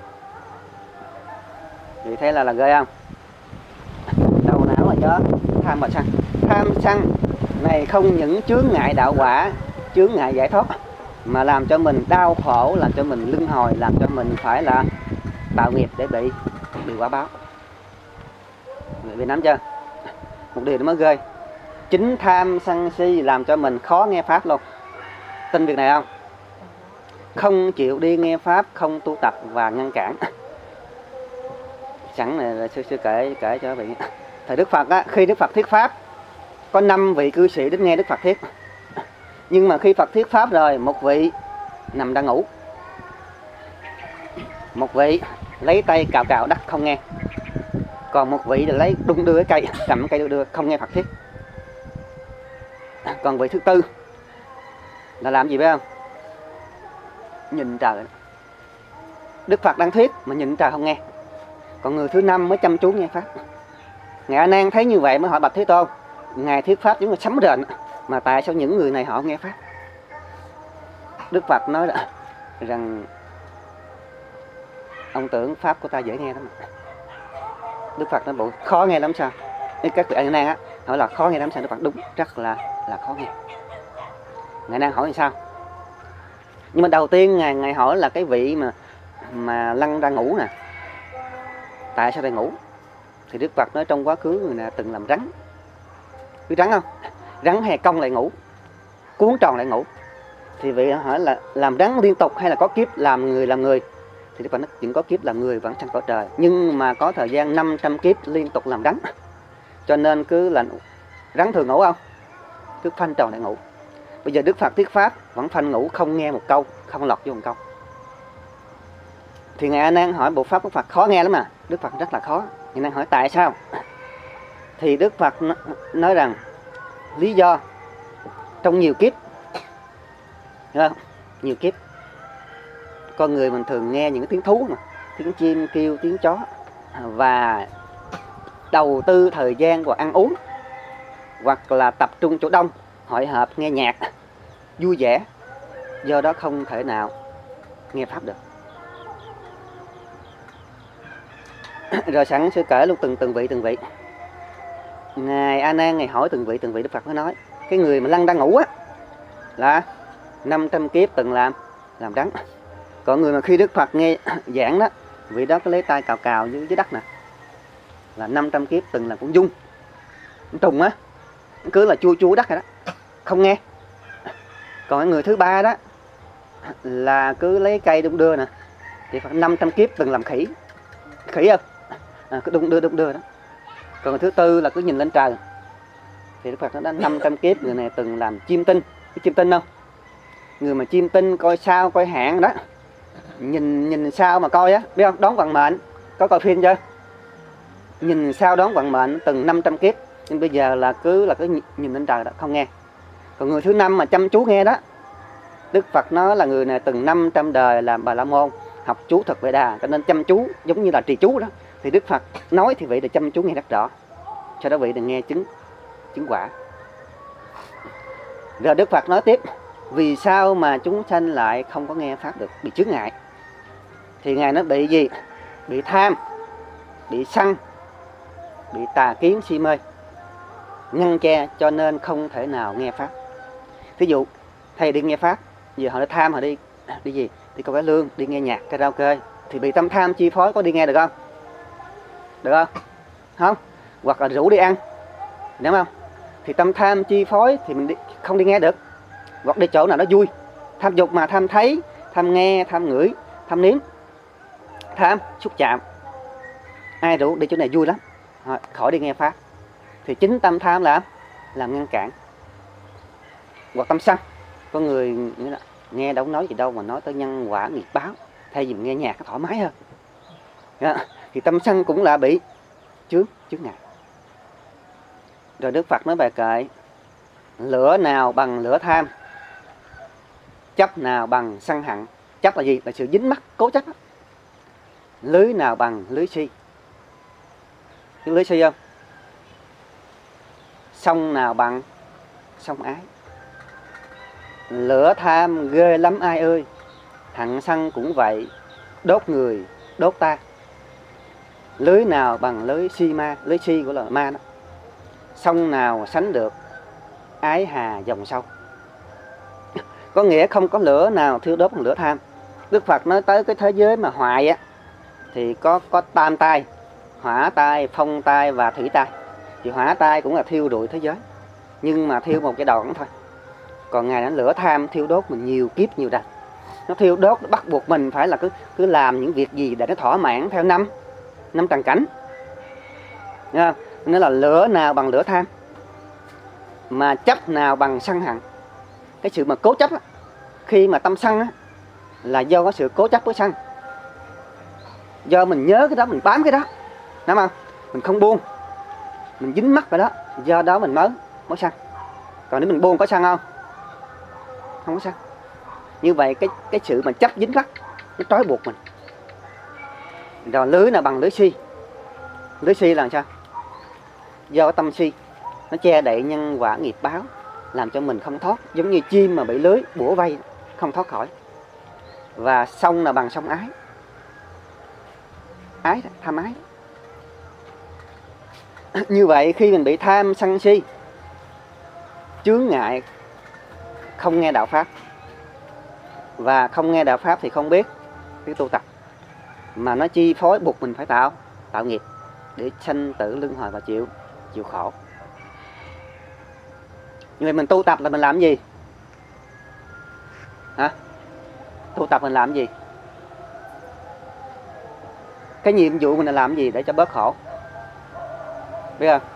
B: Vậy thế là ghê không? Đầu não là do tham và sân. Tham sân này không những chướng ngại đạo quả, chướng ngại giải thoát, mà làm cho mình đau khổ, làm cho mình luân hồi, làm cho mình phải là tạo nghiệp để bị quả báo. Người Việt nắm chưa? Một điều nó mới ghê. Chính tham sân si làm cho mình khó nghe pháp luôn. Tin việc này không? Không chịu đi nghe pháp, không tu tập và ngăn cản. Sẵn này là sư kể cho vị. Thời Đức Phật á, khi Đức Phật thuyết pháp có 5 vị cư sĩ đến nghe Đức Phật thuyết. Nhưng mà khi Phật thuyết pháp rồi, một vị nằm đang ngủ, một vị lấy tay cào đất không nghe, còn một vị là lấy đung đưa cái cây, cầm cây đưa không nghe Phật thuyết. Còn vị thứ tư là làm gì biết không? Nhìn trời. Đức Phật đang thuyết mà nhìn trời không nghe. Còn người thứ 5 mới chăm chú nghe pháp. Ngài A Nan thấy như vậy mới hỏi bạch Thế Tôn, Ngài thuyết pháp giống như sấm rền, mà tại sao những người này họ không nghe pháp? Đức Phật nói rằng ông tưởng pháp của ta dễ nghe lắm. Đức Phật nói bộ khó nghe lắm sao? Các vị A Nan á hỏi là khó nghe lắm sao? Đức Phật đúng, rất là khó nghe. Ngài đang hỏi làm sao? Nhưng mà đầu tiên ngài hỏi là cái vị mà lăn ra ngủ nè, tại sao lại ngủ? Thì Đức Phật nói trong quá khứ người nào từng làm rắn. Biết rắn không? Rắn hay cong lại ngủ, cuốn tròn lại ngủ. Thì vị hỏi là làm rắn liên tục hay là có kiếp làm người? Thì Đức Phật nói chỉ có kiếp làm người vẫn sanh cõi trời, nhưng mà có thời gian 500 kiếp liên tục làm rắn. Cho nên cứ là rắn thường ngủ không? Cứ phanh tròn lại ngủ. Bây giờ Đức Phật thuyết pháp vẫn phanh ngủ, không nghe một câu, không lọt vô một câu. Thì Ngài A Nan hỏi bộ pháp Đức Phật khó nghe lắm mà. Đức Phật rất là khó. Ngài Nan hỏi tại sao? Thì Đức Phật nói rằng lý do trong nhiều kiếp, hiểu không? Nhiều kiếp con người mình thường nghe những cái tiếng thú mà, tiếng chim kêu, tiếng chó, và đầu tư thời gian vào ăn uống, hoặc là tập trung chỗ đông, hội họp nghe nhạc vui vẻ, do đó không thể nào nghe pháp được. Rồi sẵn sư kể luôn từng vị. Ngài A Nan Ngài hỏi từng vị Đức Phật mới nói cái người mà lăng đang ngủ á là 500 kiếp từng làm đắng. Còn người mà khi Đức Phật nghe giảng đó, vị đó có lấy tay cào dưới đất nè, là 500 kiếp từng làm con dung, con trùng á, cứ là chua đất rồi đó, không nghe. Còn cái người thứ ba đó là cứ lấy cây đung đưa nè, thì Phật 500 kiếp từng làm khỉ không? Cứ đung đưa đó. Còn người thứ tư là cứ nhìn lên trời, thì Đức Phật nó đã 500 kiếp người này từng làm chim tinh. Cái chim tinh không? Người mà chim tinh coi sao coi hạn đó, nhìn sao mà coi á, biết không? Đón vận mệnh, có coi phim chưa? Nhìn sao đón vận mệnh từng 500 kiếp, nhưng bây giờ là cứ nhìn lên trời đó, không nghe. Còn người thứ năm mà chăm chú nghe đó, Đức Phật nói là người này từng 500 đời làm Bà La Môn, học chú Thực Vệ Đà, cho nên chăm chú giống như là trì chú đó. Thì Đức Phật nói thì vị là chăm chú nghe rất rõ, cho đó vị là nghe chứng quả. Rồi Đức Phật nói tiếp, vì sao mà chúng sanh lại không có nghe pháp được, bị chướng ngại. Thì Ngài nói bị gì? Bị tham, bị sân, bị tà kiến si mê ngăn che, cho nên không thể nào nghe pháp. Thí dụ thầy đi nghe pháp, giờ họ đã tham, họ đi gì? Đi câu cá lương, đi nghe nhạc karaoke, thì bị tâm tham chi phối, có đi nghe được không? Được không? Không. Hoặc là rủ đi ăn, đúng không? Thì tâm tham chi phối thì mình không đi nghe được. Hoặc đi chỗ nào đó vui, tham dục mà tham thấy, tham nghe, tham ngửi, tham nếm, tham xúc chạm, ai rủ đi chỗ này vui lắm, khỏi đi nghe pháp. Thì chính tâm tham làm ngăn cản. Hoặc tâm sân, có người nghe đâu nói gì đâu mà nói tới nhân quả nghiệp báo, thay vì nghe nhạc nó thoải mái hơn. Thì tâm sân cũng là bị chướng ngại. Rồi Đức Phật nói bài kệ, lửa nào bằng lửa tham, chấp nào bằng sân hận. Chấp là gì? Là sự dính mắc, cố chấp. Lưới nào bằng lưới si. Cái lưới si không? Sông nào bằng sông ái. Lửa tham ghê lắm ai ơi, hận sân cũng vậy, đốt người, đốt ta. Lưới nào bằng lưới si ma, lưới si của là ma đó. Sông nào sánh được ái hà dòng sâu. Có nghĩa không có lửa nào thiêu đốt bằng lửa tham. Đức Phật nói tới cái thế giới mà hoại á, thì có tam tai, hỏa tai, phong tai và thủy tai. Thì hỏa tai cũng là thiêu rụi thế giới, nhưng mà thiêu một cái đoạn thôi. Còn Ngài nói lửa tham thiêu đốt mình nhiều kiếp nhiều đằng. Nó thiêu đốt, nó bắt buộc mình phải là cứ làm những việc gì để nó thỏa mãn theo năm trần cảnh. Nó là lửa nào bằng lửa tham, mà chấp nào bằng sân hận. Cái sự mà cố chấp á, khi mà tâm sân á, là do có sự cố chấp với sân. Do mình nhớ cái đó, mình bám cái đó, đúng không? Mình không buông, mình dính mắc vào đó, do đó mình mới sân. Còn nếu mình buông có sân không? Không có sân. Như vậy cái sự mà chấp dính mắc nó trói buộc mình. Rồi lưới nào bằng lưới si. Lưới si là sao? Do tâm si nó che đậy nhân quả nghiệp báo, làm cho mình không thoát, giống như chim mà bị lưới bủa vây không thoát khỏi. Và sông là bằng sông ái. Ái, tham ái. Như vậy khi mình bị tham sân si chướng ngại, không nghe đạo pháp. Và không nghe đạo pháp thì không biết cái tu tập, mà nó chi phối buộc mình phải tạo nghiệp để sanh tử luân hồi và chịu khổ. Như vậy mình tu tập là mình làm gì? Hả? Tu tập mình làm gì? Cái nhiệm vụ mình là làm gì để cho bớt khổ? Biết không?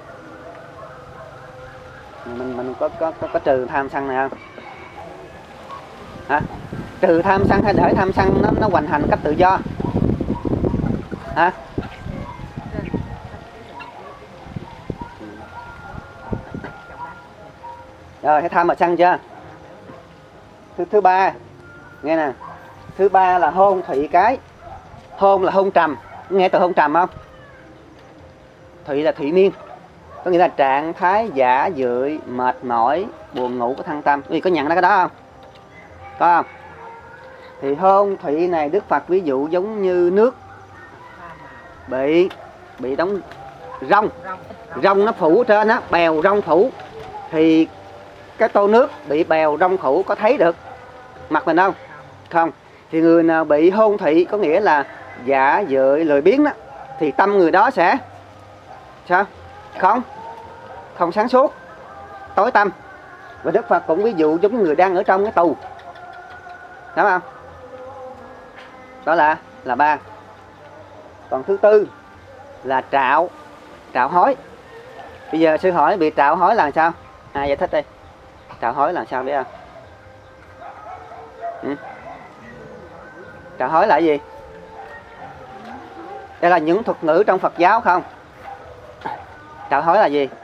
B: Mình có trừ tham sân này không? Hả? Trừ tham sân hay để tham sân nó hoành hành cách tự do? hả? Rồi thấy tham mà sanh chưa? Thứ ba nghe nè, thứ ba là hôn thủy cái. Hôn là hôn trầm, nghe từ hôn trầm không? Thủy là thủy miên, có nghĩa là trạng thái giả dưỡi, mệt mỏi, buồn ngủ của thân tâm. Quý vị có nhận ra cái đó không? Có không? Thì hôn thủy này Đức Phật ví dụ giống như nước bị đóng rong nó phủ trên á, bèo rong phủ, thì cái tô nước bị bèo rong phủ có thấy được mặt mình không? Không. Thì người nào bị hôn thủy có nghĩa là giả dưỡi lười biếng đó, thì tâm người đó sẽ sao? Không sáng suốt, tối tâm. Và Đức Phật cũng ví dụ giống như người đang ở trong cái tù, đúng không? Đó là ba. Còn thứ tư là trạo hối. Bây giờ sư hỏi bị trạo hối là sao? Ai giải thích đi. Trạo hối là sao biết không? Trạo hối là gì? Đây là những thuật ngữ trong Phật giáo không? Trạo hối là gì?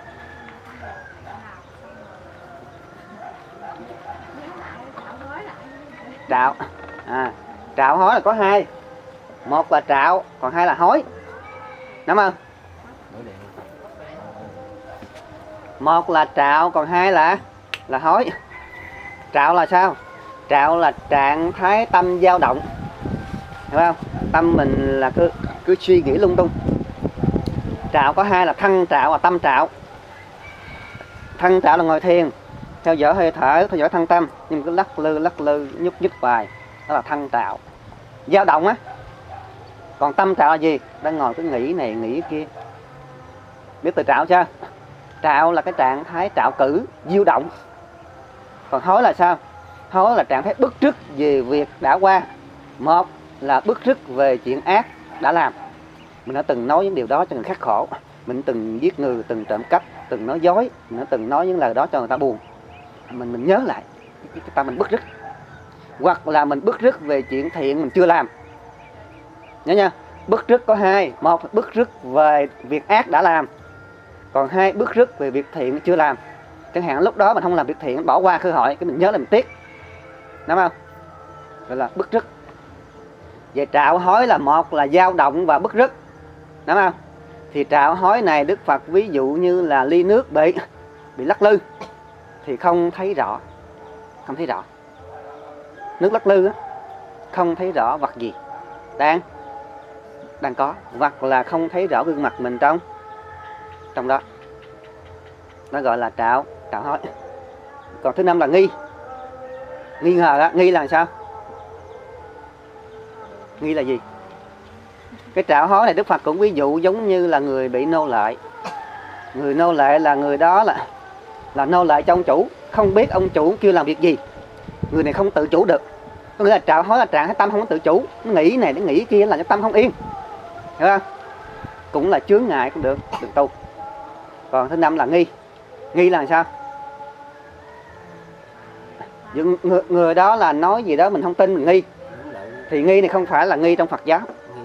B: Trạo hối là có hai. Một là trạo, còn hai là hối, đúng không? Một là trạo, còn hai là hối. Trạo là sao? Trạo là trạng thái tâm dao động, hiểu không? Tâm mình là cứ suy nghĩ lung tung. Trạo có hai là thân trạo và tâm trạo. Thân trạo là ngồi thiền, theo dõi hơi thở, theo dõi thân tâm, nhưng cứ lắc lư, nhúc hoài, đó là thân trạo, dao động á. Còn tâm trạo là gì? Đang ngồi cứ nghĩ này nghĩ kia. Biết từ trạo chưa? Trạo là cái trạng thái trạo cử, diêu động. Còn hối là sao? Hối là trạng thái bức rứt về việc đã qua. Một là bức rứt về chuyện ác đã làm. Mình đã từng nói những điều đó cho người khác khổ. Mình từng giết người, từng trộm cắp, từng nói dối, mình đã từng nói những lời đó cho người ta buồn. Mình nhớ lại, cái tâm mình bức rứt. Hoặc là mình bức rứt về chuyện thiện mình chưa làm. Nhớ nha, bức rứt có hai. Một, bức rứt về việc ác đã làm. Còn hai, bức rứt về việc thiện chưa làm. Chẳng hạn lúc đó mình không làm việc thiện, bỏ qua cơ hội, cái mình nhớ là mình tiếc, đúng không? Gọi là bức rứt. Về trạo hối là một là dao động và bức rứt, đúng không? Thì trạo hối này Đức Phật ví dụ như là ly nước bị lắc lư, thì không thấy rõ. Nước lắc lư á, không thấy rõ vật gì đang có, hoặc là không thấy rõ gương mặt mình trong đó. Nó gọi là trạo hối. Còn thứ năm là nghi ngờ đó. Nghi là sao? Nghi là gì? Cái trạo hối này Đức Phật cũng ví dụ giống như là người bị nô lệ. Người nô lệ là người đó là nô lệ cho ông chủ, không biết ông chủ kêu làm việc gì. Người này không tự chủ được. Có nghĩa là trạo hối là trạng thái tâm không có tự chủ, nó nghĩ này, nó nghĩ kia, là cho tâm không yên, hiểu không? Cũng là chướng ngại cũng được tu. Còn thứ năm là nghi là sao? Người đó là nói gì đó mình không tin, mình nghi. Thì nghi này không phải là nghi trong Phật giáo.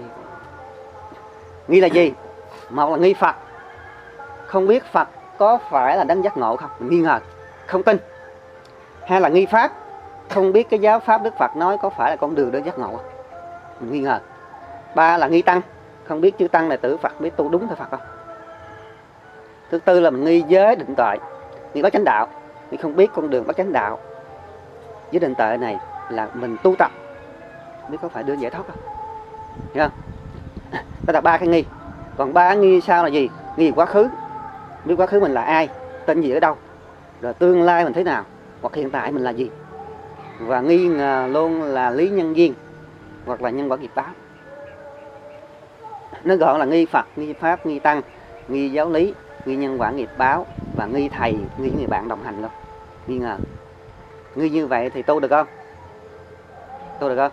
B: Nghi là gì? Một là nghi Phật, không biết Phật có phải là đấng giác ngộ không, mình nghi ngờ, không tin. Hai là nghi Pháp, không biết cái giáo pháp Đức Phật nói có phải là con đường đến giác ngộ không, mình nghi ngờ. Ba là nghi Tăng, không biết chư Tăng này tử Phật biết tu đúng theo Phật không. Thứ tư là mình nghi giới định tuệ, nghi bát chánh đạo, mình không biết con đường bát chánh đạo với định tuệ này là mình tu tập biết có phải đưa giải thoát không, hiểu không? Đó là ba cái nghi. Còn ba nghi sau là gì? Nghi quá khứ, biết quá khứ mình là ai, tên gì ở đâu, rồi tương lai mình thế nào, hoặc hiện tại mình là gì. Và nghi ngờ luôn là lý nhân duyên, hoặc là nhân quả nghiệp báo. Nó gọi là nghi Phật, nghi Pháp, nghi Tăng, nghi giáo lý, nghi nhân quả nghiệp báo, và nghi thầy, nghi người bạn đồng hành luôn. Nghi ngờ. Nghi như vậy thì tu được không? Tu được không?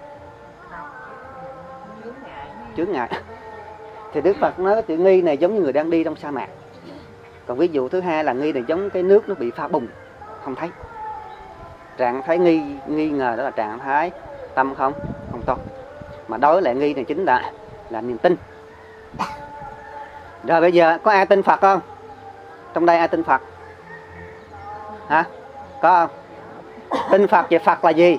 B: Chướng ngại. Thì Đức Phật nói cái chữ nghi này giống như người đang đi trong sa mạc. Còn ví dụ thứ hai là nghi này giống cái nước nó bị pha bùng, không thấy. Trạng thái nghi ngờ đó là trạng thái tâm không tốt. Mà đối lại nghi này chính là niềm tin. Rồi bây giờ có ai tin Phật không? Trong đây ai tin Phật? Hả? Có không? Tin Phật về Phật là gì?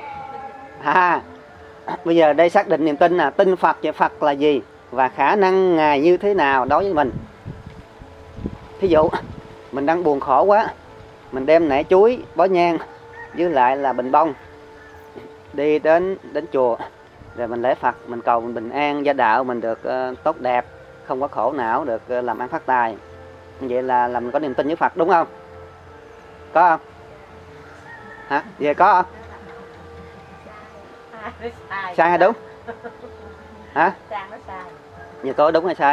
B: Bây giờ đây xác định niềm tin là tin Phật về Phật là gì và khả năng Ngài như thế nào đối với mình. Thí dụ mình đang buồn khổ quá, mình đem nải chuối, bó nhang với lại là bình bông đi đến chùa, rồi mình lễ Phật, mình cầu mình bình an, gia đạo mình được tốt đẹp, không có khổ não, được làm ăn phát tài. Vậy là mình có niềm tin với Phật, đúng không? Có không? Hả? Vậy có không? Sai hay đúng? Hả? Vậy có đúng hay sai?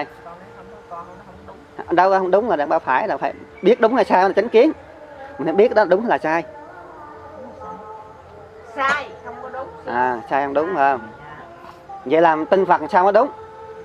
B: Đâu không đúng là đàn ba phải, là phải biết đúng hay sai là chánh kiến. Mình biết đó đúng là sai.
C: Sai không có đúng.
B: Sai không đúng phải không? Vậy làm tin Phật sao mới đúng?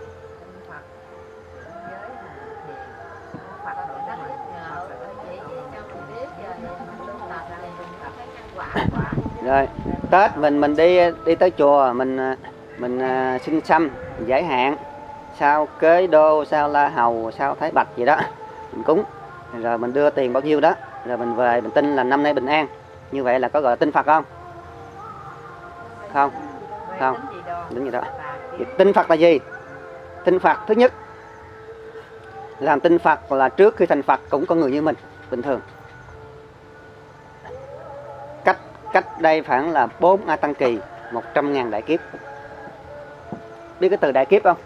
B: Rồi Tết mình đi tới chùa, mình xin xăm giải hạn, sao Kế Đô, sao La Hầu, sao Thái Bạch gì đó mình cúng, rồi mình đưa tiền bao nhiêu đó, rồi mình về mình tin là năm nay bình an. Như vậy là có gọi là tin Phật không? Không đúng gì đó. Thì tin Phật là gì? Tin Phật thứ nhất, làm tin Phật là trước khi thành Phật cũng có người như mình bình thường. Cách đây khoảng là 4 A Tăng Kỳ, 100.000 đại kiếp. Biết cái từ đại kiếp không?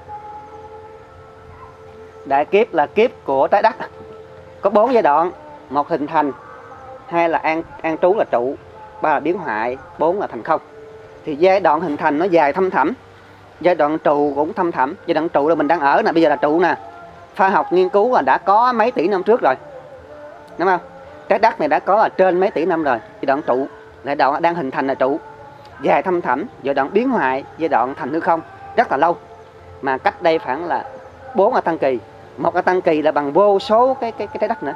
B: Đại kiếp là kiếp của trái đất. Có 4 giai đoạn: 1 hình thành, 2 là an trú là trụ, 3 là biến hoại, 4 là thành không. Thì giai đoạn hình thành nó dài thăm thẳm, giai đoạn trụ cũng thăm thẳm. Giai đoạn trụ là mình đang ở nè, bây giờ là trụ nè. Khoa học nghiên cứu là đã có mấy tỷ năm trước rồi, đúng không? Trái đất này đã có là trên mấy tỷ năm rồi. Giai đoạn trụ, giai đoạn đang hình thành là trụ, dài thăm thẳm. Giai đoạn biến hoại, giai đoạn thành hư không, rất là lâu. Mà cách đây khoảng là 4 A Tăng Kỳ. 1 A Tăng Kỳ là bằng vô số cái trái đất nữa.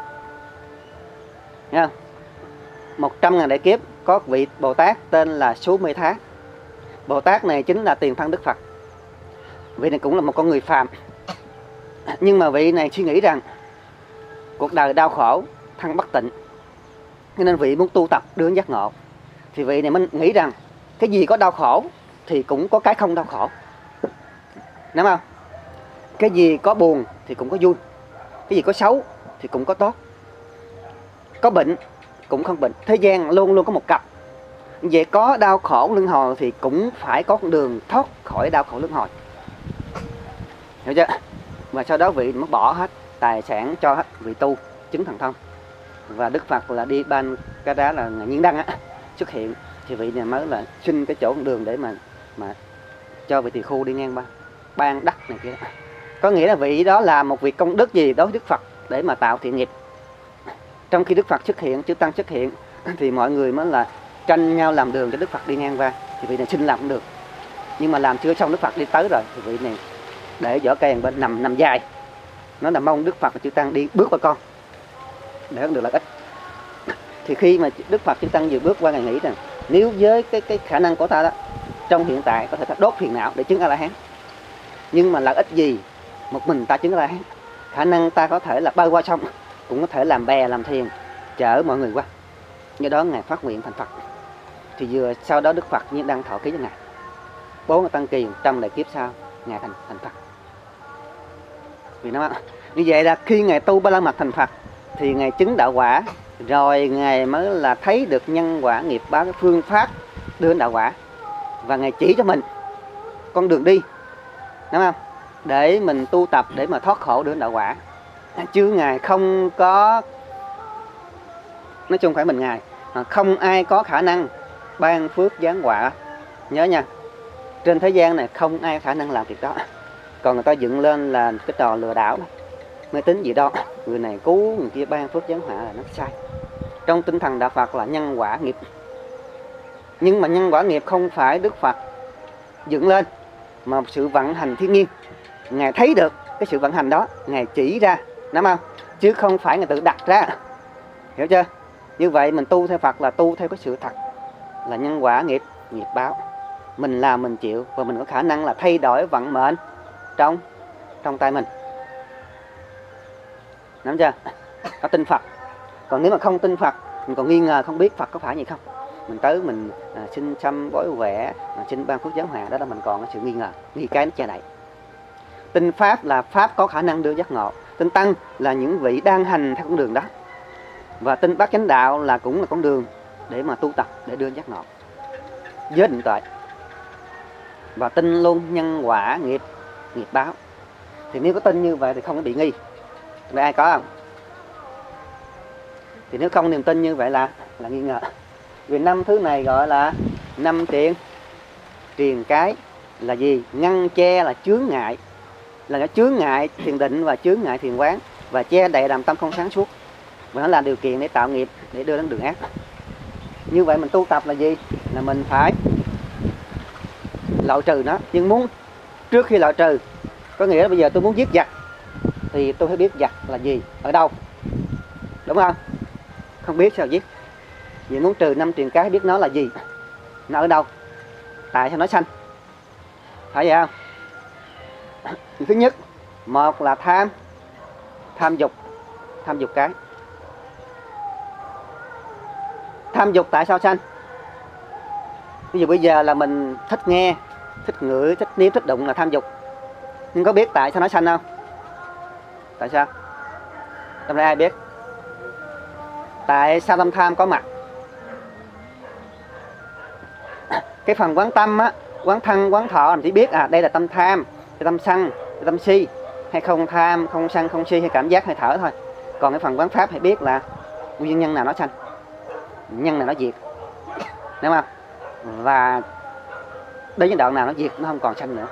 B: Nghe không? 100.000 đại kiếp. Có vị Bồ Tát tên là Sú Mê Thá. Bồ Tát này chính là tiền thân Đức Phật. Vị này cũng là một con người phàm, nhưng mà vị này suy nghĩ rằng cuộc đời đau khổ, thân bất tịnh, cho nên vị muốn tu tập đưa đến giác ngộ. Thì vị này mới nghĩ rằng cái gì có đau khổ thì cũng có cái không đau khổ, đúng không? Cái gì có buồn thì cũng có vui, cái gì có xấu thì cũng có tốt, có bệnh cũng không bệnh. Thế gian luôn luôn có một cặp. Vậy có đau khổ luân hồi thì cũng phải có con đường thoát khỏi đau khổ luân hồi, hiểu chưa? Và sau đó vị mới bỏ hết tài sản cho hết vị tu chứng thần thông. Và Đức Phật là đi ban cái đó là Ngài Nhiên Đăng á xuất hiện, thì vị này mới là xin cái chỗ con đường để mà cho vị tỳ khu đi ngang ban đất này kia. Có nghĩa là vị đó làm một việc công đức gì đối với Đức Phật để mà tạo thiện nghiệp. Trong khi Đức Phật xuất hiện, chư tăng xuất hiện, thì mọi người mới là tranh nhau làm đường cho Đức Phật đi ngang qua. Thì vị này xin làm cũng được, nhưng mà làm chưa xong Đức Phật đi tới rồi, thì vị này để vỏ cây bên nằm dài, nó là mong Đức Phật và chư tăng đi bước qua con để được lợi ích. Thì khi mà Đức Phật chư tăng vừa bước qua, Ngài nghĩ rằng nếu với cái khả năng của ta đó, trong hiện tại có thể ta đốt phiền não để chứng A-la-hán, nhưng mà lợi ích gì một mình ta chứng A-la-hán? Khả năng ta có thể là bơi qua sông, cũng có thể làm bè làm thuyền chở mọi người qua. Do đó Ngài phát nguyện thành Phật. Thì vừa sau đó Đức Phật như đang thọ ký cho Ngài 4 Tăng Kỳ, 100 đại kiếp sau Ngài thành Phật. Vì nó như vậy là khi Ngài tu Ba La Mật thành Phật thì Ngài chứng đạo quả, rồi Ngài mới là thấy được nhân quả nghiệp báo, cái phương pháp đưa đến đạo quả, và Ngài chỉ cho mình con đường đi, đúng không? Để mình tu tập để mà thoát khổ đưa đến đạo quả. Chứ Ngài không có, nói chung phải mình Ngài, mà không ai có khả năng ban phước giáng quả. Nhớ nha, trên thế gian này không ai khả năng làm việc đó. Còn người ta dựng lên là cái trò lừa đảo, mê tín gì đó, người này cứu người kia ban phước giáng họa là nó sai. Trong tinh thần đạo Phật là nhân quả nghiệp. Nhưng mà nhân quả nghiệp không phải Đức Phật dựng lên, mà sự vận hành thiên nhiên. Ngài thấy được cái sự vận hành đó, Ngài chỉ ra, đúng không? Chứ không phải Ngài tự đặt ra. Hiểu chưa? Như vậy mình tu theo Phật là tu theo cái sự thật, là nhân quả nghiệp, nghiệp báo. Mình làm mình chịu, và mình có khả năng là thay đổi vận mệnh trong tay mình. nắm chưa? Có tin Phật. Còn nếu mà không tin Phật, mình còn nghi ngờ không biết Phật có phải gì không, mình tới mình xin xăm bói quẻ, xin ban phước giáng hòa, đó là mình còn có sự nghi ngờ, nghi cái nó che đậy. Tin Pháp là Pháp có khả năng đưa giác ngộ. Tin Tăng là những vị đang hành theo con đường đó. Và tin Bát Chánh Đạo là cũng là con đường để mà tu tập, để đưa giác ngộ với định tuệ. Và tin luôn nhân quả nghiệp báo. Thì nếu có tin như vậy thì không có bị nghi. Vậy ai có không? Thì nếu không niềm tin như vậy là nghi ngờ. Vì 5 thứ này gọi là 5 triền cái là gì? Ngăn che là chướng ngại, là cái chướng ngại thiền định và chướng ngại thiền quán, và che đậy làm tâm không sáng suốt, và nó là điều kiện để tạo nghiệp, để đưa đến đường ác. Như vậy mình tu tập là gì? Là mình phải loại trừ nó. Nhưng trước khi loại trừ, có nghĩa là bây giờ tôi muốn giết giặc thì tôi phải biết giặc là gì, ở đâu, đúng không? Không biết sao giết. Vì muốn trừ 5 triền cái biết nó là gì, nó ở đâu, tại sao nó sanh, phải vậy không? Thứ nhất, một là tham dục cái. Tham dục tại sao sanh? Ví dụ bây giờ là mình thích nghe, thích ngửi, thích nếm, thích đụng là tham dục. Nhưng có biết tại sao nó sanh không? Tại sao? Trong đây ai biết? Tại sao tâm tham có mặt? Cái phần quán tâm á, quán thân, quán thọ mình chỉ biết đây là tâm tham, cái tâm sân, cái tâm si, hay không tham, không sân, không si, hay cảm giác, hay thở thôi. Còn cái phần quán pháp phải biết là nguyên nhân nào nó sanh, nhân nào nó diệt, đúng không? Và đến những đoạn nào nó diệt, nó không còn sanh nữa.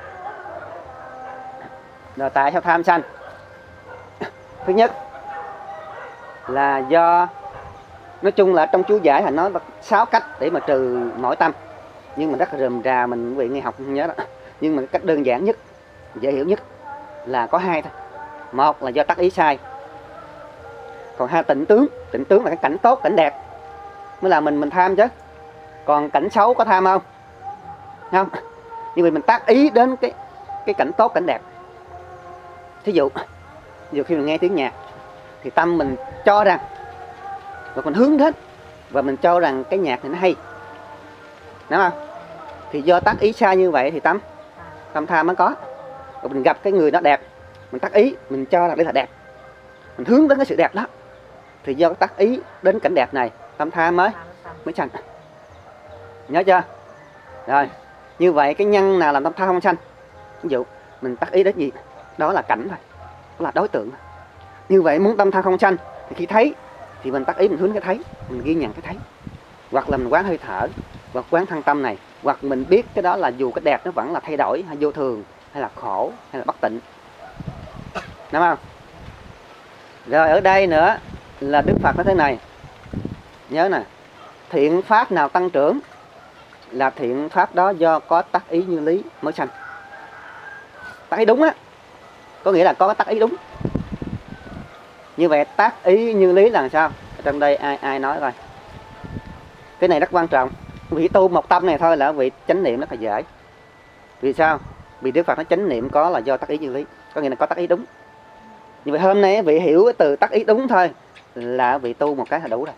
B: Rồi tại sao tham sanh? Thứ nhất là do, nói chung là trong chú giải là nói 6 cách để mà trừ mỗi tâm, nhưng mà rất là rườm rà, mình quý vị nghe học không nhớ đó. Nhưng mà cái cách đơn giản nhất, dễ hiểu nhất là có 2 thôi. Một là do tác ý sai, còn 2 tịnh tướng là cái cảnh tốt, cảnh đẹp mới là mình tham chứ. Còn cảnh xấu có tham không? Không. Nhưng vì mình tác ý đến cái cảnh tốt, cảnh đẹp. Thí dụ khi mình nghe tiếng nhạc thì tâm mình cho rằng, và mình hướng đến, và mình cho rằng cái nhạc này nó hay, đúng không? Thì do tác ý sai như vậy thì tâm tham mới có. Rồi mình gặp cái người đó đẹp, mình tác ý, mình cho rằng đây là đẹp, mình hướng đến cái sự đẹp đó, thì do tác ý đến cảnh đẹp này, tâm tham mới sanh. Nhớ chưa? Rồi, như vậy cái nhân nào làm tâm tham không sanh? Ví dụ mình tác ý đến gì, đó là cảnh thôi, đó là đối tượng. Như vậy muốn tâm tham không sanh thì khi thấy thì mình tác ý, mình hướng cái thấy, mình ghi nhận cái thấy, hoặc là mình quán hơi thở, hoặc quán thân tâm này, hoặc mình biết cái đó là dù cái đẹp nó vẫn là thay đổi, hay vô thường, hay là khổ, hay là bất tịnh, đúng không? Rồi ở đây nữa là Đức Phật nói thế này, nhớ nè, thiện pháp nào tăng trưởng là thiện pháp đó do có tác ý như lý mới sanh. Tác ý đúng á, có nghĩa là có tác ý đúng. Như vậy tác ý như lý là sao? Ở trong đây ai nói coi. Cái này rất quan trọng. Vì tu một tâm này thôi là vị chánh niệm rất là dễ. Vì sao? Vì Đức Phật nói chánh niệm có là do tác ý như lý, có nghĩa là có tác ý đúng. Như vậy hôm nay vị hiểu cái từ tác ý đúng thôi là vị tu một cái là đủ rồi.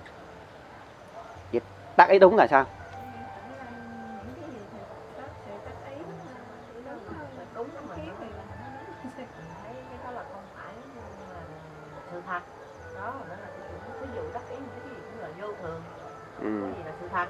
B: Vậy tác ý đúng là sao?
C: Sự thật đó, đó là ví dụ tác ý cái gì cũng là vô thường, cái gì là sự thật.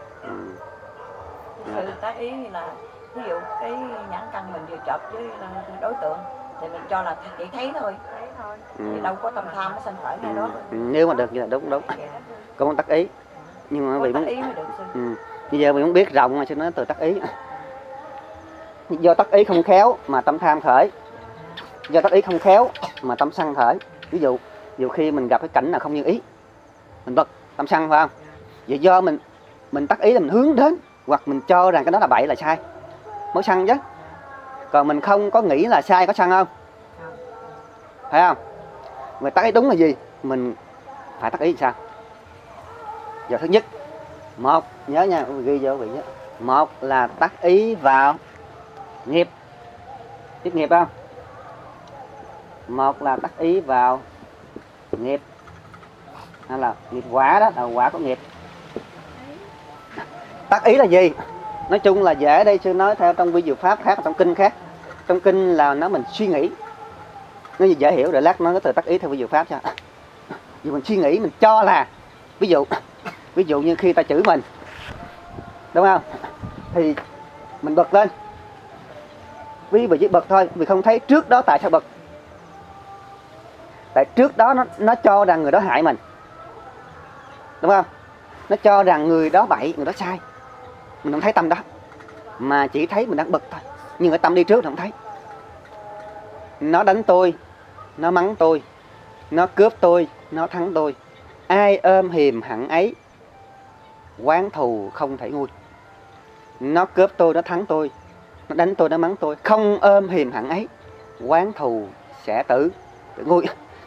C: Sự tác ý là ví dụ cái nhãn căn mình vừa chụp với đối tượng thì mình cho là chỉ thấy thôi, thì đâu có tâm tham nó sanh khởi ngay đó.
B: Nếu mà được như là đúng. Có tác ý, nhưng mà vì
C: tác ý mới được.
B: Bây giờ mình muốn biết rộng mà xin nói từ tác ý. Do tác ý không khéo mà tâm tham khởi, do tác ý không khéo mà tâm sân khởi. Ví dụ khi mình gặp cái cảnh nào không như ý, mình bực, tâm sân, phải không? Vậy do mình tác ý là mình hướng đến, hoặc mình cho rằng cái đó là bậy, là sai mới sân chứ. Còn mình không có nghĩ là sai, có sân không? Phải không? Mà tác ý đúng là gì? Mình phải tác ý sao? Giờ thứ nhất, một, nhớ nha, ghi vô vị nhé. Một là tác ý vào nghiệp, tiếp nghiệp không? Một là tác ý vào đường nghiệp, hay là nghiệp quả đó, là quả của nghiệp. Tác ý là gì? Nói chung là dễ đây, sư nói theo trong vi diệu pháp khác, trong kinh khác. Trong kinh là nó mình suy nghĩ, nó dễ hiểu, rồi lát nói cái từ tác ý theo vi diệu pháp cho. Vì mình suy nghĩ, mình cho là, ví dụ như khi ta chửi mình, đúng không? Thì mình bật lên, vì chỉ bật thôi, vì không thấy trước đó tại sao bật. Tại trước đó nó cho rằng người đó hại mình, đúng không? Nó cho rằng người đó bậy, người đó sai. Mình không thấy tâm đó, mà chỉ thấy mình đang bực thôi. Nhưng cái tâm đi trước không thấy. Nó đánh tôi, nó mắng tôi, nó cướp tôi, nó thắng tôi. Ai ôm hiềm hận ấy, oán thù không thể nguôi. Nó cướp tôi, nó thắng tôi, nó đánh tôi, nó mắng tôi. Không ôm hiềm hận ấy, oán thù sẽ tự nguôi.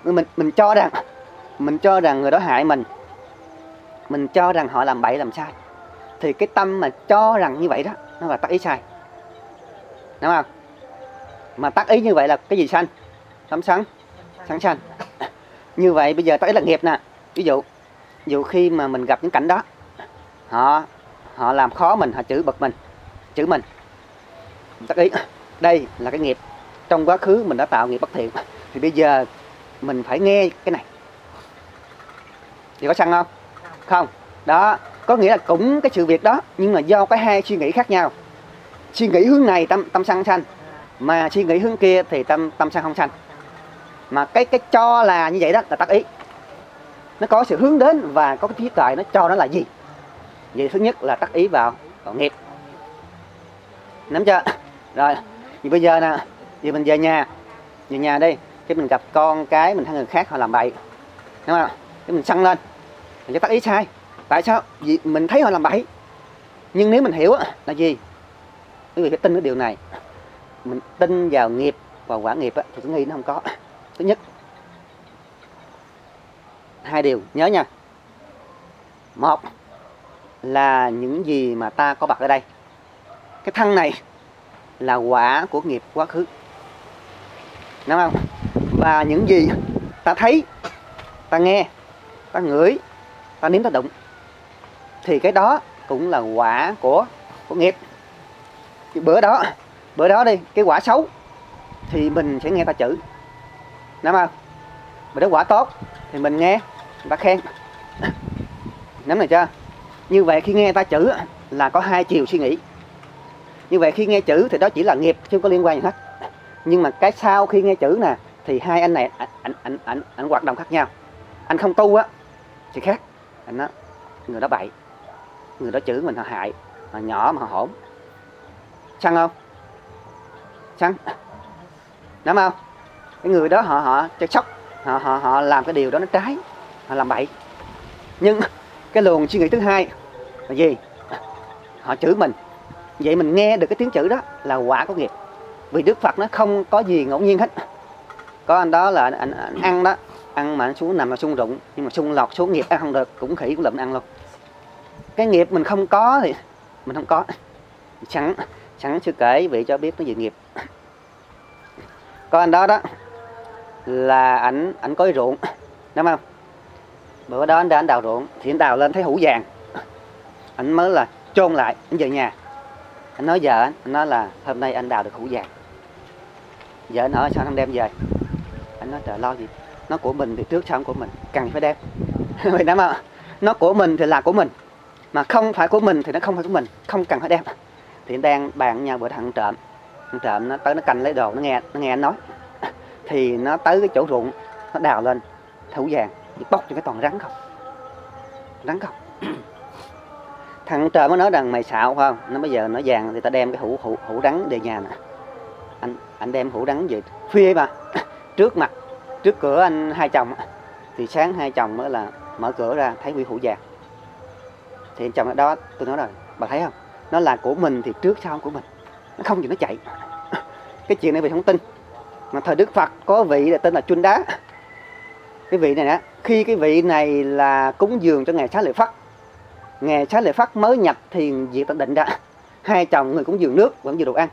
B: Mình cho rằng người đó hại mình cho rằng họ làm bậy làm sai, thì cái tâm mà cho rằng như vậy đó, nó là tác ý sai, đúng không? Mà tác ý như vậy là cái gì sanh? Tâm sanh, sanh. Như vậy bây giờ tác ý là nghiệp nè. Ví dụ khi mà mình gặp những cảnh đó, họ làm khó mình, họ chửi mình, tác ý. Đây là cái nghiệp. Trong quá khứ mình đã tạo nghiệp bất thiện, thì bây giờ mình phải nghe cái này. Thì có sân không? Không. Đó, có nghĩa là cũng cái sự việc đó, nhưng mà do cái hai suy nghĩ khác nhau. Suy nghĩ hướng này tâm sân sanh, mà suy nghĩ hướng kia thì tâm sân không sanh. Mà cái cho là như vậy đó là tác ý. Nó có sự hướng đến và có cái trí tuệ nó cho nó là gì. Vậy thứ nhất là tác ý vào nghiệp. Nắm chưa? Rồi, thì bây giờ nè, thì mình về nhà đi, cái mình gặp con cái mình thấy người khác họ làm bậy, đúng không? Cái mình sân lên, mình cho tác ý sai. Tại sao? Vì mình thấy họ làm bậy. Nhưng nếu mình hiểu là gì, quý vị phải tin cái điều này. Mình tin vào nghiệp và quả nghiệp thì cái nghi nó không có. Thứ nhất, hai điều nhớ nha. Một là những gì mà ta có bật ở đây, cái thân này là quả của nghiệp quá khứ, đúng không? Và những gì ta thấy, ta nghe, ta ngửi, ta nếm, ta đụng, thì cái đó cũng là quả của nghiệp. Cái bữa đó đi, cái quả xấu thì mình sẽ nghe ta chửi, đúng không? Bữa đó quả tốt thì mình nghe người ta khen. Nắm này chưa? Như vậy khi nghe ta chửi là có hai chiều suy nghĩ. Như vậy khi nghe chữ thì đó chỉ là nghiệp, chưa có liên quan gì hết. Nhưng mà cái sau khi nghe chữ nè, thì hai anh này anh hoạt động khác nhau. Anh không tu á thì khác. Anh nói người đó bậy, người đó chửi mình họ hại, họ nhỏ mà họ hỗn. Sân không? Sân. Đúng không? Cái người đó họ chơi sốc, họ làm cái điều đó nó trái, họ làm bậy. Nhưng cái luồng suy nghĩ thứ hai là gì? Họ chửi mình. Vậy mình nghe được cái tiếng chửi đó là quả của nghiệp. Vì Đức Phật nó không có gì ngẫu nhiên hết. Có anh đó là anh ăn đó, ăn mà anh xuống nằm mà sung rụng, nhưng mà sung lọt xuống nghiệp ăn không được, cũng khỉ cũng lụm ăn luôn. Cái nghiệp mình không có thì mình không có. Sẵn sư kể vị cho biết nó về nghiệp. Có anh đó là ảnh có cái ruộng, đúng không? Bữa đó anh ra anh đào ruộng, thì anh đào lên thấy hũ vàng. Anh mới là chôn lại, anh về nhà. Anh nói vợ, anh nói là hôm nay anh đào được hũ vàng. Vợ anh hỏi sao anh đem về? Anh nói trời lo gì, nó của mình thì trước sau của mình, cần phải đem. Vậy đúng không? Nó của mình thì là của mình, mà không phải của mình thì nó không phải của mình, không cần phải đem. Thì anh đang bàn nhau bữa thằng trộm nó tới nó canh lấy đồ, nó nghe anh nói. Thì nó tới cái chỗ ruộng, nó đào lên hũ vàng, thì bóc cho cái toàn rắn không. Thằng trộm nó nói rằng mày xạo phải không? Nó bây giờ nó vàng thì ta đem cái hũ rắn về nhà nè. Anh đem hũ rắn về phi mà trước cửa anh hai chồng. Thì sáng hai chồng mới là mở cửa ra thấy nguyên hũ vàng. Thì anh chồng đó tôi nói rồi, bà thấy không? Nó là của mình thì trước sau của mình, nó không gì nó chạy. Cái chuyện này vì không tin. Mà thời Đức Phật có vị là tên là Chun Đá. Cái vị này khi cái vị này là cúng dường cho ngài Xá Lợi Phất. Ngài Xá Lợi Phất mới nhập thiền diệt tận định ra. Hai chồng người cúng dường nước vẫn vừa đồ ăn,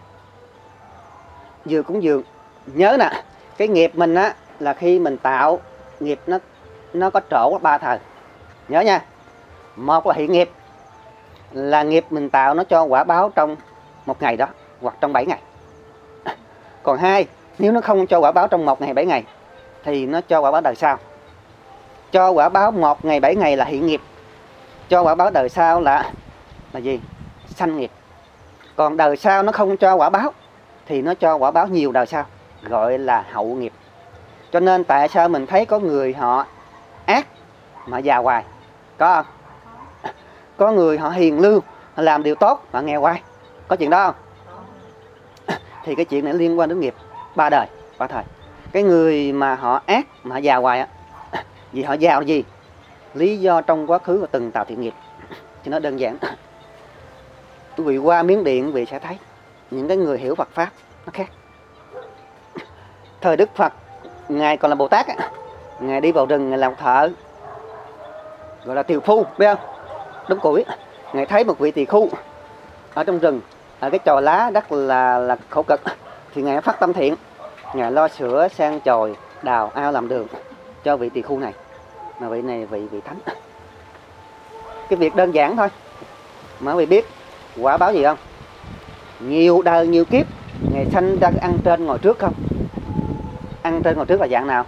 B: vừa cúng dường. Nhớ nè, cái nghiệp mình là khi mình tạo nghiệp nó nó có trổ 3 thời. Nhớ nha. Một là hiện nghiệp, là nghiệp mình tạo nó cho quả báo trong 1 ngày đó hoặc trong 7 ngày. Còn 2, nếu nó không cho quả báo trong 1 ngày 7 ngày thì nó cho quả báo đời sau. Cho quả báo 1 ngày 7 ngày là hiện nghiệp, cho quả báo đời sau là gì? Sanh nghiệp. Còn đời sau nó không cho quả báo thì nó cho quả báo nhiều đời sau, gọi là hậu nghiệp. Cho nên tại sao mình thấy có người họ ác mà già hoài? Có không? Có người họ hiền lương, họ làm điều tốt mà nghèo hoài. Có chuyện đó không? Thì cái chuyện này liên quan đến nghiệp 3 đời, 3 thời. Cái người mà họ ác mà họ già hoài á, vì họ giàu gì? Lý do trong quá khứ họ từng tạo thiện nghiệp. Cho nó đơn giản. Quý vị qua Miến Điện quý vị sẽ thấy những cái người hiểu Phật Pháp nó khác. Thời Đức Phật, Ngài còn là Bồ Tát á, Ngài đi vào rừng, Ngài làm thợ, gọi là tiều phu, biết không? Đống củi. Ngài thấy một vị tỳ khu ở trong rừng, ở cái chòi lá rất là khổ cực, thì Ngài phát tâm thiện, Ngài lo sửa sang chòi, đào ao làm đường cho vị tỳ khu này. Mà vị này vị thánh. Cái việc đơn giản thôi mà quý vị biết quả báo gì không? Nhiều đời nhiều kiếp Ngài sanh ra ăn trên ngồi trước không? Ăn trên ngồi trước là dạng nào?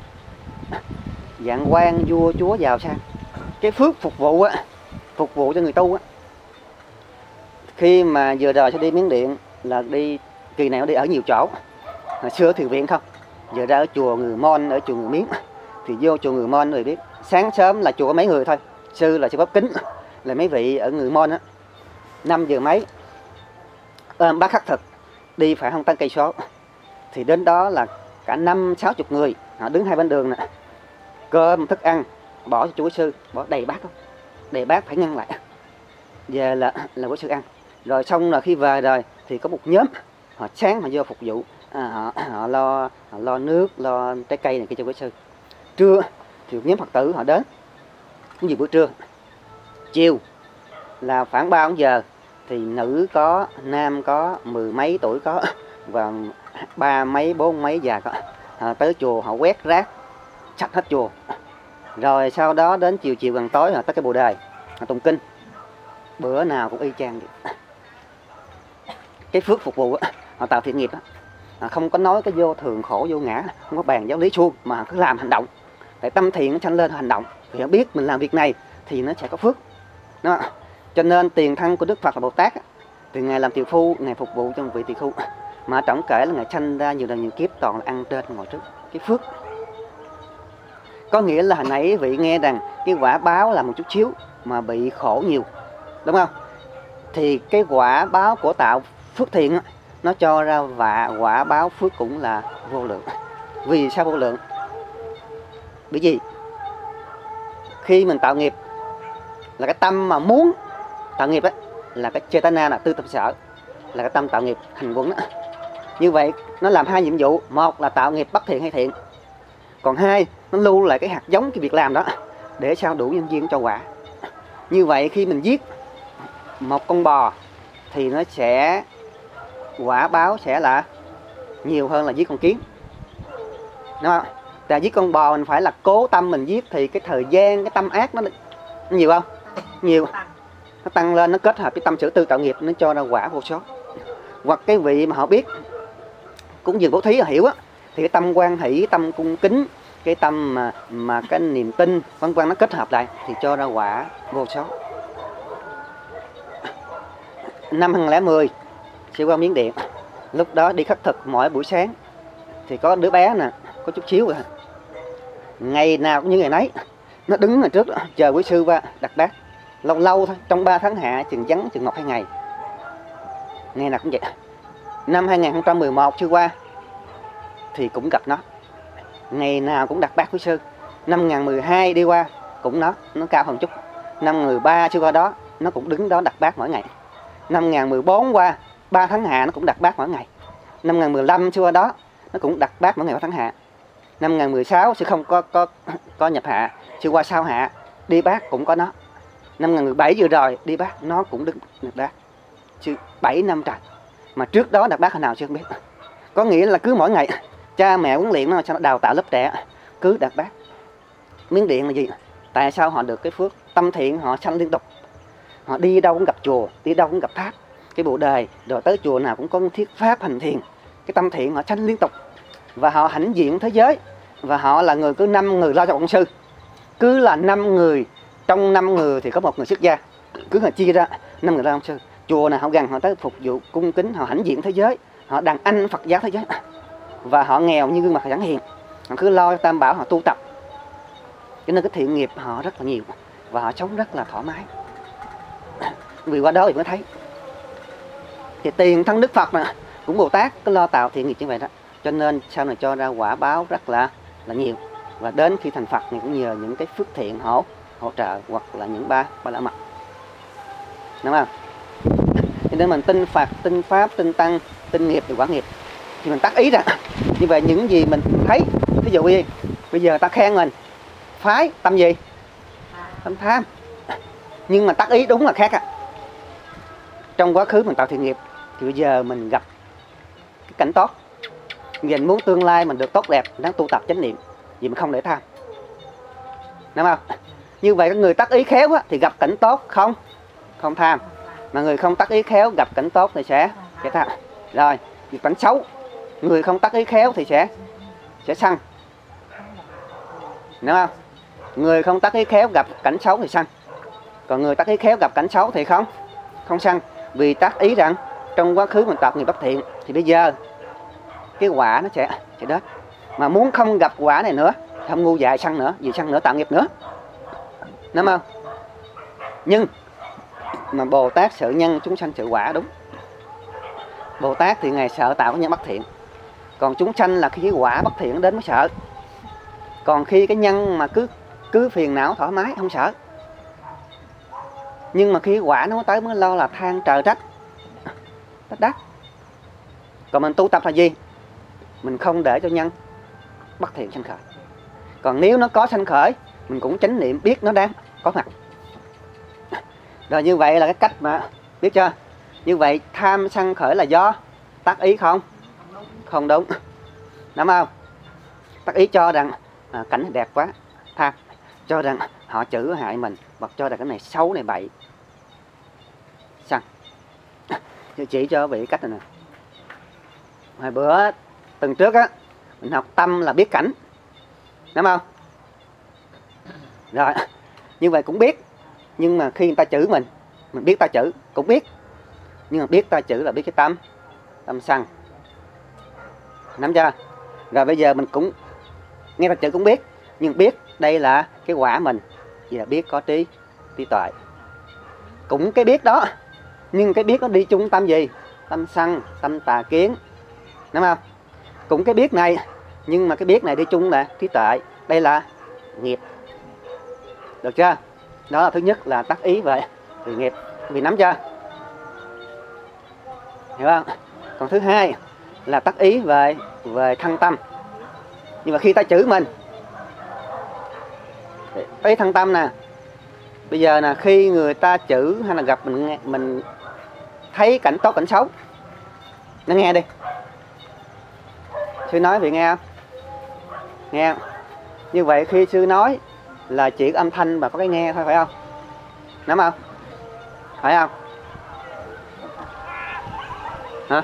B: Dạng quan vua chúa giàu sang. Cái phước phục vụ á, phục vụ cho người tu á. Khi mà vừa rồi sẽ đi Miến Điện là đi kỳ này nó đi ở nhiều chỗ. Hồi xưa thiền viện không, giờ ra ở chùa người Mon, ở chùa người Miến. Thì vô chùa người Mon người biết, sáng sớm là chùa có mấy người thôi. Sư là sư Pháp Kính, là mấy vị ở người Mon á, 5 giờ mấy bác khắc thực đi phải không tới cây số, thì đến đó là cả 50-60 người, họ đứng hai bên đường nè, cơm thức ăn bỏ cho chú sư, bỏ đầy bát không, đầy bát phải ngăn lại, về là của sư ăn. Rồi xong là khi về rồi thì có một nhóm họ sáng họ vô phục vụ, họ lo nước, lo trái cây này kia cho quý sư. Trưa thì một nhóm Phật tử họ đến cũng gì bữa trưa. Chiều là khoảng 3 giờ thì nữ có, nam có, 10 mấy tuổi có, và 3 mấy, 4 mấy già có. Họ tới chùa họ quét rác sạch hết chùa. Rồi sau đó đến chiều gần tối họ tới cái bồ đề, họ tụng kinh. Bữa nào cũng y chang vậy. Cái phước phục vụ á, họ tạo thiện nghiệp á, không có nói cái vô thường khổ vô ngã, không có bàn giáo lý suông, mà cứ làm hành động. Để tâm thiện nó sanh lên hành động, thì họ biết mình làm việc này thì nó sẽ có phước. Đó. Cho nên tiền thân của Đức Phật là Bồ Tát á, thì Ngài làm tiều phu, Ngài phục vụ cho một vị tỳ khu. Mà trọng kể là Ngài sanh ra nhiều lần nhiều kiếp toàn là ăn trên ngồi trước. Cái phước có nghĩa là hồi nãy vị nghe rằng cái quả báo là một chút xíu mà bị khổ nhiều, đúng không? Thì cái quả báo của tạo phước thiện á, nó cho ra quả báo phước cũng là vô lượng. Vì sao vô lượng? Bởi vì khi mình tạo nghiệp là cái tâm mà muốn tạo nghiệp á, là cái chetana, là tư tâm sở, là cái tâm tạo nghiệp hành quẩn á. Như vậy nó làm hai nhiệm vụ, một là tạo nghiệp bất thiện hay thiện, còn hai nó lưu lại cái hạt giống cái việc làm đó để sao đủ nhân duyên cho quả. Như vậy khi mình giết một con bò thì nó sẽ quả báo sẽ là nhiều hơn là giết con kiến, đúng không? Tại giết con bò mình phải là cố tâm mình giết thì cái thời gian, cái tâm ác nó nhiều không? Nhiều. Nó tăng lên, nó kết hợp với tâm sở tư tạo nghiệp, nó cho ra quả vô số. Hoặc cái vị mà họ biết cúng dường bố thí họ hiểu á, thì cái tâm quan hỷ, tâm cung kính, cái tâm mà cái niềm tin vân vân nó kết hợp lại thì cho ra quả vô số. Năm 2010 sư qua Miến Điện, lúc đó đi khất thực mỗi buổi sáng thì có đứa bé nè, có chút xíu rồi, ngày nào cũng như ngày nấy, nó đứng ở trước đó, chờ quý sư qua đặt bát. Lâu lâu thôi, trong 3 tháng hạ chừng vắng chừng 1-2 ngày, ngày nào cũng vậy. Năm 2011 sư qua thì cũng gặp nó, ngày nào cũng đặt bát quý sư. Năm 2012 đi qua cũng nó cao hơn chút. Năm 2013 sư qua đó, nó cũng đứng đó đặt bát mỗi ngày. Năm 2014 qua 3 tháng hạ nó cũng đặt bát mỗi ngày. Năm 2015 sư qua đó, nó cũng đặt bát mỗi ngày 3 tháng hạ. Năm 2016 sư không có nhập hạ, sư qua sau hạ đi bát cũng có nó. Năm 2017 vừa rồi đi bát nó cũng đứng đặt bát. Sư 7 năm trời. Mà trước đó đặt bát hồi nào chưa không biết. Có nghĩa là cứ mỗi ngày cha mẹ huấn luyện nó cho nó đào tạo lớp trẻ, cứ đặt bát. Miến Điện là gì? Tại sao họ được cái phước tâm thiện họ sanh liên tục? Họ đi đâu cũng gặp chùa, đi đâu cũng gặp tháp, cái bộ đề, rồi tới chùa nào cũng có thiết pháp hành thiền. Cái tâm thiện họ sanh liên tục. Và họ hãnh diện thế giới. Và họ là người cứ 5 người lo cho ông sư. Cứ là 5 người, trong 5 người thì có 1 người xuất gia. Cứ là chia ra 5 người lo ông sư. Chùa nào họ gần họ tới phục vụ cung kính, họ hãnh diện thế giới. Họ đàn anh Phật giáo thế giới. Và họ nghèo như gương mặt giảng hiền. Họ cứ lo Tam Bảo, họ tu tập. Cho nên cái thiện nghiệp họ rất là nhiều. Và họ sống rất là thoải mái. Vì qua đó thì mới thấy thì tiền thân Đức Phật mà cũng Bồ Tát cứ lo tạo thiện nghiệp như vậy đó. Cho nên sau này cho ra quả báo rất là nhiều. Và đến khi thành Phật thì cũng nhờ những cái phước thiện hỗ trợ, hoặc là những ba la mật. Đúng không? Cho nên mình tin Phật, tin Pháp, tin Tăng, tin nghiệp thì quả nghiệp. Thì mình tác ý ra. Như vậy những gì mình thấy, ví dụ như bây giờ ta khen mình phái tâm gì? Tâm tham. Nhưng mà tác ý đúng là khác. Trong quá khứ mình tạo thiện nghiệp thì bây giờ mình gặp cái cảnh tốt. Mình muốn tương lai mình được tốt đẹp, đáng tu tập chánh niệm, vì mình không để tham. Đúng không? Như vậy các người tác ý khéo thì gặp cảnh tốt không tham. Mà người không tác ý khéo gặp cảnh tốt thì sẽ tham. Rồi, việc cảnh xấu, người không tác ý khéo thì sẽ sân. Đúng không? Người không tác ý khéo gặp cảnh xấu thì sân. Còn người tác ý khéo gặp cảnh xấu thì không sân. Vì tác ý rằng trong quá khứ mình tạo nghiệp bất thiện thì bây giờ cái quả nó sẽ đến. Mà muốn không gặp quả này nữa, không ngu dại sân nữa, vì sân nữa tạo nghiệp nữa. Đúng không? Nhưng mà Bồ Tát sợ nhân, chúng sanh sợ quả, đúng. Bồ Tát thì Ngài sợ tạo cái nhân bất thiện. Còn chúng sanh là khi cái quả bất thiện đến mới sợ. Còn khi cái nhân mà cứ phiền não thoải mái không sợ. Nhưng mà khi quả nó tới mới lo là than trời trách đắc. Còn mình tu tập là gì? Mình không để cho nhân bất thiện sanh khởi. Còn nếu nó có sanh khởi, mình cũng chánh niệm biết nó đang có mặt. Rồi như vậy là cái cách mà biết chưa? Như vậy tham sân khởi là do tác ý không đúng. Đúng không? Tác ý cho rằng cảnh này đẹp quá, tham. Cho rằng họ chửi hại mình, hoặc cho rằng cái này xấu này bậy, sân. Chỉ cho vị cách này nè. Hồi bữa tuần trước á, mình học tâm là biết cảnh. Đúng không? Rồi, như vậy cũng biết. Nhưng mà khi người ta chửi mình biết ta chửi, cũng biết. Nhưng mà biết ta chửi là biết cái tâm sân. Nắm chưa? Rồi bây giờ mình cũng nghe ta chửi cũng biết. Nhưng biết đây là cái quả mình. Vì là biết có trí tuệ. Cũng cái biết đó. Nhưng cái biết nó đi chung tâm gì? Tâm sân, tâm tà kiến. Đúng không? Cũng cái biết này. Nhưng mà cái biết này đi chung là trí tuệ. Đây là nghiệp. Được chưa? Đó là thứ nhất là tác ý về nghiệp. Vì nắm chưa? Hiểu không? Còn thứ hai là tác ý về thân tâm. Nhưng mà khi ta chửi mình, cái thân tâm nè. Bây giờ là khi người ta chửi hay là gặp mình thấy cảnh tốt cảnh xấu, nó nghe đi. Sư nói vị nghe không? Nghe không? Như vậy khi sư nói là chỉ âm thanh và có cái nghe thôi, phải không? Nắm không? Phải không? Hả?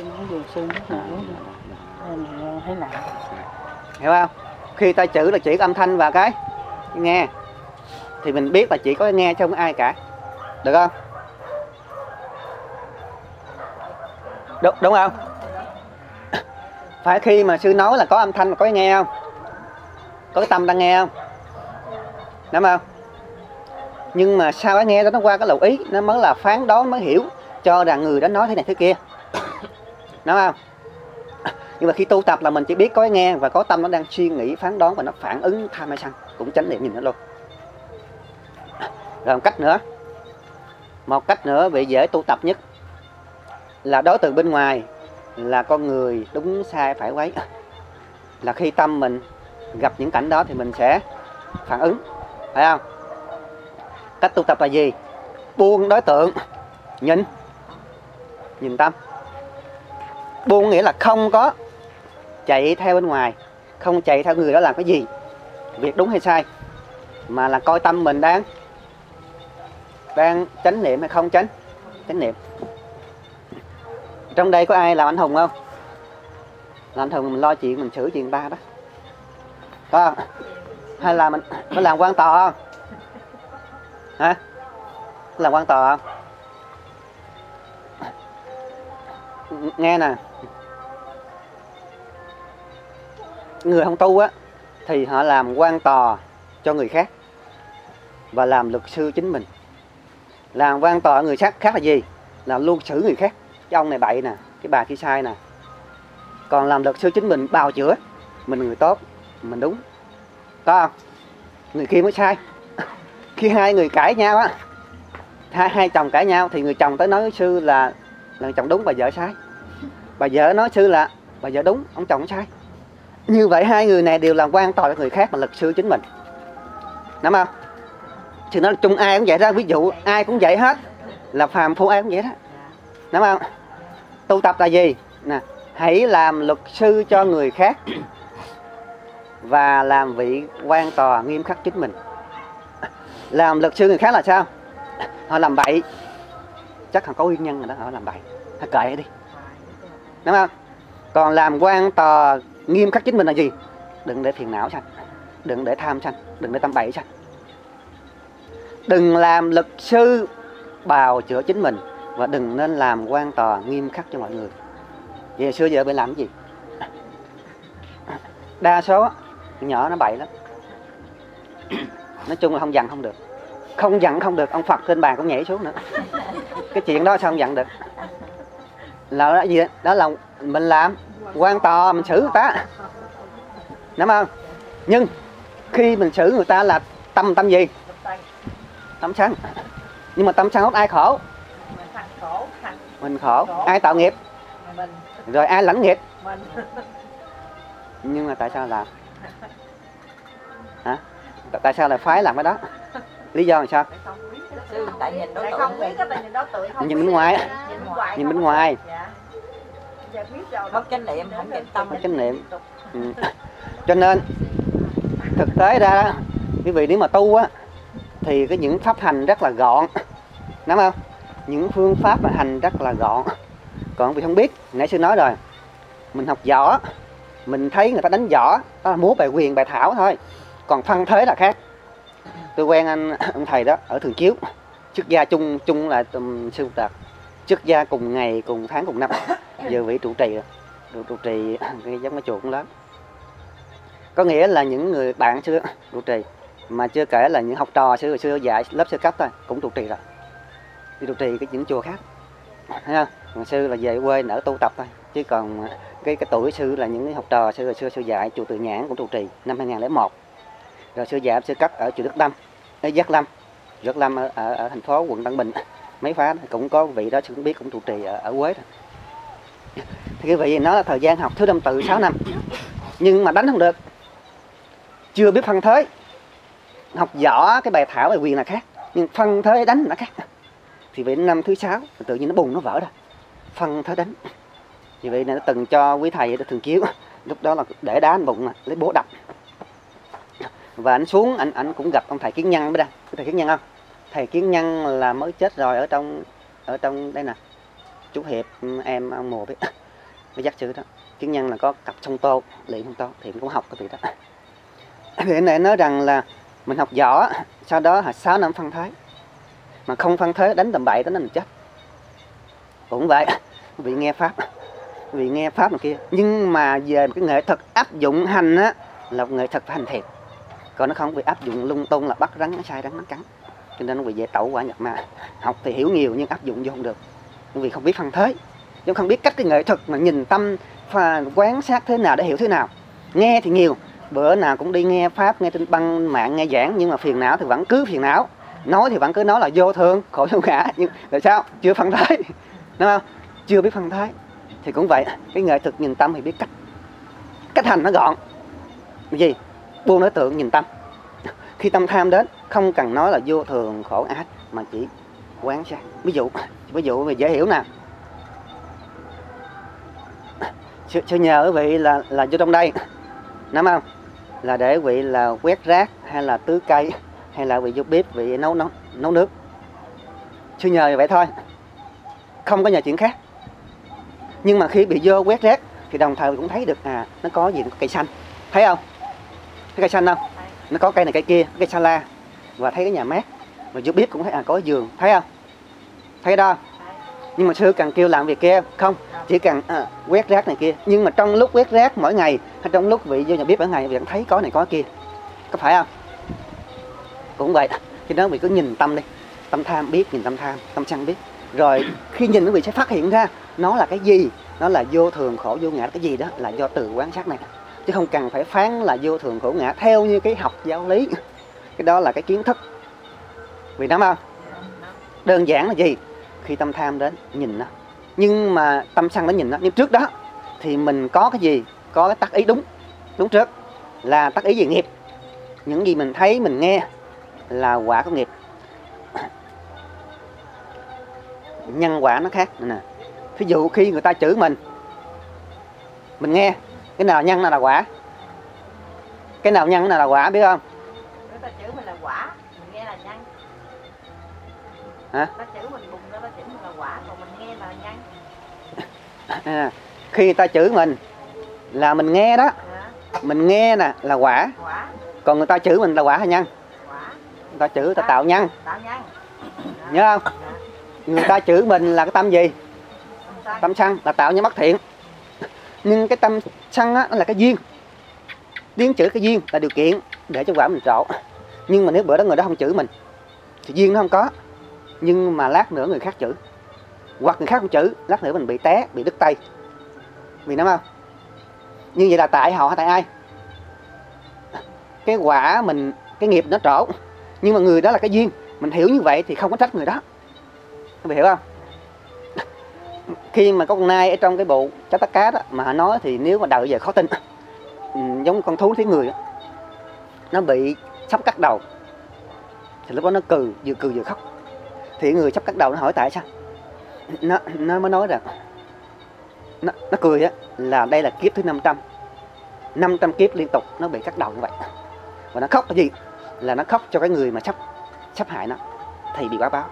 B: Hiểu không? Khi ta chửi là chỉ âm thanh và cái nghe, thì mình biết là chỉ có cái nghe chứ không có ai cả. Được không? Đúng không? Phải khi mà sư nói là có âm thanh và có cái nghe không? Có cái tâm đang nghe không? Đúng không? Nhưng mà sau cái nghe đó nó qua cái lậu ý, nó mới là phán đoán, mới hiểu cho rằng người đó nói thế này thế kia. Đúng không? Nhưng mà khi tu tập là mình chỉ biết có cái nghe và có tâm nó đang suy nghĩ, phán đoán và nó phản ứng tham hay sân, cũng chánh niệm nhìn nó luôn. Rồi một cách nữa vị dễ tu tập nhất là đối tượng bên ngoài là con người đúng sai phải quấy. Là khi tâm mình gặp những cảnh đó thì mình sẽ phản ứng, phải không? Cách tu tập là gì? Buông đối tượng, nhìn tâm. Buông nghĩa là không có chạy theo bên ngoài, không chạy theo người đó làm cái gì, việc đúng hay sai, mà là coi tâm mình đang chánh niệm hay không chánh niệm. Trong đây có ai làm anh hùng không? Làm anh hùng mình lo chuyện, mình xử chuyện ta đó, có không? Hay là mình có làm quan tòa không? Hả? Làm quan tòa không? Nghe nè, người không tu á thì họ làm quan tòa cho người khác và làm luật sư chính mình. Làm quan tòa người khác là gì? Là luôn xử người khác, cái ông này bậy nè, cái bà kia sai nè. Còn làm luật sư chính mình bào chữa, mình người tốt, mình đúng, có không? Người kia mới sai. Khi hai người cãi nhau á, hai chồng cãi nhau thì người chồng tới nói sư là chồng đúng, bà vợ sai. Bà vợ nói sư là bà vợ đúng, ông chồng sai. Như vậy hai người này đều làm quan tòa cho người khác mà luật sư chính mình, đúng không? Thì nó chung ai cũng vậy đó, ví dụ ai cũng vậy hết, là phàm phu ai cũng vậy đó, đúng không? Tu tập là gì? Nè, hãy làm luật sư cho người khác và làm vị quan tòa nghiêm khắc chính mình. Làm luật sư người khác là sao? Họ làm bậy, chắc họ có nguyên nhân rồi đó, họ làm bậy, họ kệ đi, đúng không? Còn làm quan tòa nghiêm khắc chính mình là gì? Đừng để phiền não sanh, đừng để tham sanh, đừng để tâm bậy sanh. Đừng làm luật sư bào chữa chính mình và đừng nên làm quan tòa nghiêm khắc cho mọi người. Vậy xưa giờ bị làm cái gì? Đa số nhỏ nó bậy lắm. Nói chung là không dằn không được. Không dằn không được, ông Phật trên bàn cũng nhảy xuống nữa. Cái chuyện đó sao không dằn được? Là gì đó? Đó là mình làm quan tòa, mình xử người ta, đúng không? Nhưng khi mình xử người ta là tâm gì? Tâm sân. Nhưng mà tâm sân hốt ai khổ? Mình khổ. Ai tạo nghiệp? Rồi ai lãnh nghiệp? Nhưng mà tại sao làm? Hả? Tại sao lại phái làm cái đó? Lý do là sao?
C: Tại nhìn đối tượng.
B: Nhìn bên ngoài. Nhìn bên ngoài.
C: Mất chánh niệm, không chánh tâm.
B: Mất chánh niệm. Cho nên thực tế ra quý vị nếu mà tu á thì cái những pháp hành rất là gọn, đúng không? Những phương pháp mà hành rất là gọn. Còn vì không biết, nãy sư nói rồi, mình học võ, mình thấy người ta đánh võ, đó là múa bài quyền bài thảo thôi. Còn phân thế là khác. Tôi quen ông thầy đó ở Thường Chiếu, chức gia chung là sư Đạt, chức gia cùng ngày, cùng tháng, cùng năm. Giờ vị trụ trì rồi, trụ trì cái giống cái chùa cũng lớn. Có nghĩa là những người bạn xưa trụ trì, mà chưa kể là những học trò xưa dạy lớp sơ cấp thôi cũng trụ trì rồi, đi trụ trì cái những chùa khác, thấy không? Còn sư là về quê nở tu tập thôi, chứ còn cái tuổi sư là những học trò xưa sư dạy chùa Từ Nhãn cũng trụ trì năm 2001, rồi sư dạy sơ cấp ở chùa Đức Lâm, ở Giác Lâm ở thành phố quận Tân Bình, mấy phá cũng có vị đó sư cũng biết, cũng trụ trì ở Quế rồi. Thì cái vị nó là thời gian học thứ năm tự 6 năm, nhưng mà đánh không được, chưa biết phân thế. Học võ cái bài thảo bài quyền là khác, nhưng phân thế đánh là khác. Thì vậy năm thứ 6 tự nhiên nó bùng nó vỡ ra, phân thế đánh. Thì vậy nó từng cho quý thầy ở Thường Chiếu, lúc đó là để đá anh bụng lấy bố đập. Và anh xuống anh cũng gặp ông thầy Kiến Nhân mới đây, thầy Kiến Nhân không? Thầy Kiến Nhân là mới chết rồi ở trong đây nè, chú Hiệp em ông Mùa biết, mới dắt chữ đó. Kiến Nhân là có cặp song tô, luyện song tô thì cũng học cái việc đó. Thì anh này nói rằng là mình học võ, sau đó 6 năm phân thế, mà không phân thế đánh tầm bậy tới mình chết. Cũng vậy, vì nghe pháp này kia, nhưng mà về cái nghệ thuật áp dụng hành á là nghệ thuật phải hành thiệt, còn nó không bị áp dụng lung tung là bắt rắn nó sai rắn nó cắn, cho nên nó bị về tẩu quả nhập ma. Học thì hiểu nhiều nhưng áp dụng vô không được, vì không biết phân thế, chứ không biết cách cái nghệ thuật mà nhìn tâm và quan sát thế nào để hiểu thế nào. Nghe thì nhiều, bữa nào cũng đi nghe pháp, nghe trên băng mạng nghe giảng, nhưng mà phiền não thì vẫn cứ phiền não, nói thì vẫn cứ nói là vô thường khổ vô ngã, nhưng tại sao chưa phân thế, đúng không? Chưa biết phân thế. Thì cũng vậy, cái nghệ thuật nhìn tâm thì biết cách hành nó gọn. Cái gì? Buông đối tượng nhìn tâm. Khi tâm tham đến, không cần nói là vô thường khổ ác, mà chỉ quán sát. Ví dụ về dễ hiểu nè. Sư nhờ quý vị là vô trong đây, nắm không? Là để quý vị là quét rác hay là tưới cây hay là vị vô bếp, vị nấu nước, chỉ nhờ vậy thôi, không có nhờ chuyện khác. Nhưng mà khi bị vô quét rác thì đồng thời cũng thấy được nó có gì, nó có cây xanh, thấy không? Thấy cây xanh không? Nó có cây này cây kia, cây sa la, và thấy cái nhà mát, và vô bếp cũng thấy có giường, thấy không? Thấy đó. Nhưng mà sư cần kêu làm việc kia không, chỉ cần quét rác này kia. Nhưng mà trong lúc quét rác mỗi ngày hay trong lúc vị vô nhà bếp mỗi ngày vẫn thấy có này có kia, có phải không? Cũng vậy. Cho nên vị cứ nhìn tâm đi, tâm tham biết, nhìn tâm tham, tâm sân biết. Rồi khi nhìn quý vị sẽ phát hiện ra nó là cái gì, nó là vô thường khổ vô ngã, cái gì đó là do từ quán sát này, chứ không cần phải phán là vô thường khổ ngã theo như cái học giáo lý. Cái đó là cái kiến thức, vì nắm không? Đơn giản là gì? Khi tâm tham đến nhìn nó, nhưng mà tâm sân đến nhìn nó. Nhưng trước đó thì mình có cái gì? Có cái tác ý đúng trước là tác ý về nghiệp. Những gì mình thấy mình nghe là quả của nghiệp. Nhân quả nó khác nè. Ví dụ khi người ta chửi mình nghe cái nào nhân, nào là quả? Cái nào nhân, cái nào là quả biết không?
C: Người ta chửi mình là quả, mình nghe là nhân.
B: Hả?
C: Ta chửi mình bùng ra, ta chửi mình là quả, còn mình nghe là nhân.
B: Khi người ta chửi mình là mình nghe đó, mình nghe nè là quả. Còn người ta chửi mình là quả hay nhân?
C: Quả.
B: Người ta chửi, người ta tạo nhân.
C: Tạo nhân.
B: Nhớ không? Người ta chửi mình là cái tâm gì? Tâm sân, là tạo nhân bất thiện. Nhưng cái tâm sân á, nó là cái duyên. Tiếng chửi cái duyên là điều kiện để cho quả mình trổ. Nhưng mà nếu bữa đó người đó không chửi mình thì duyên nó không có. Nhưng mà lát nữa người khác chửi, hoặc người khác không chửi, lát nữa mình bị té, bị đứt tay. Vì nắm không? Như vậy là tại họ hay tại ai? Cái quả mình, cái nghiệp nó trổ. Nhưng mà người đó là cái duyên. Mình hiểu như vậy thì không có trách người đó. Các bạn hiểu không? Khi mà có con nai ở trong cái bộ cháo tắc cá đó mà họ nói thì nếu mà đời giờ khó tin. Giống con thú thấy người đó, nó bị sắp cắt đầu thì lúc đó nó cười vừa khóc. Thì người sắp cắt đầu nó hỏi tại sao, nó mới nói rằng nó cười á là đây là kiếp thứ 500 kiếp liên tục nó bị cắt đầu như vậy. Và nó khóc cái gì? Là nó khóc cho cái người mà sắp hại nó thì bị quả báo.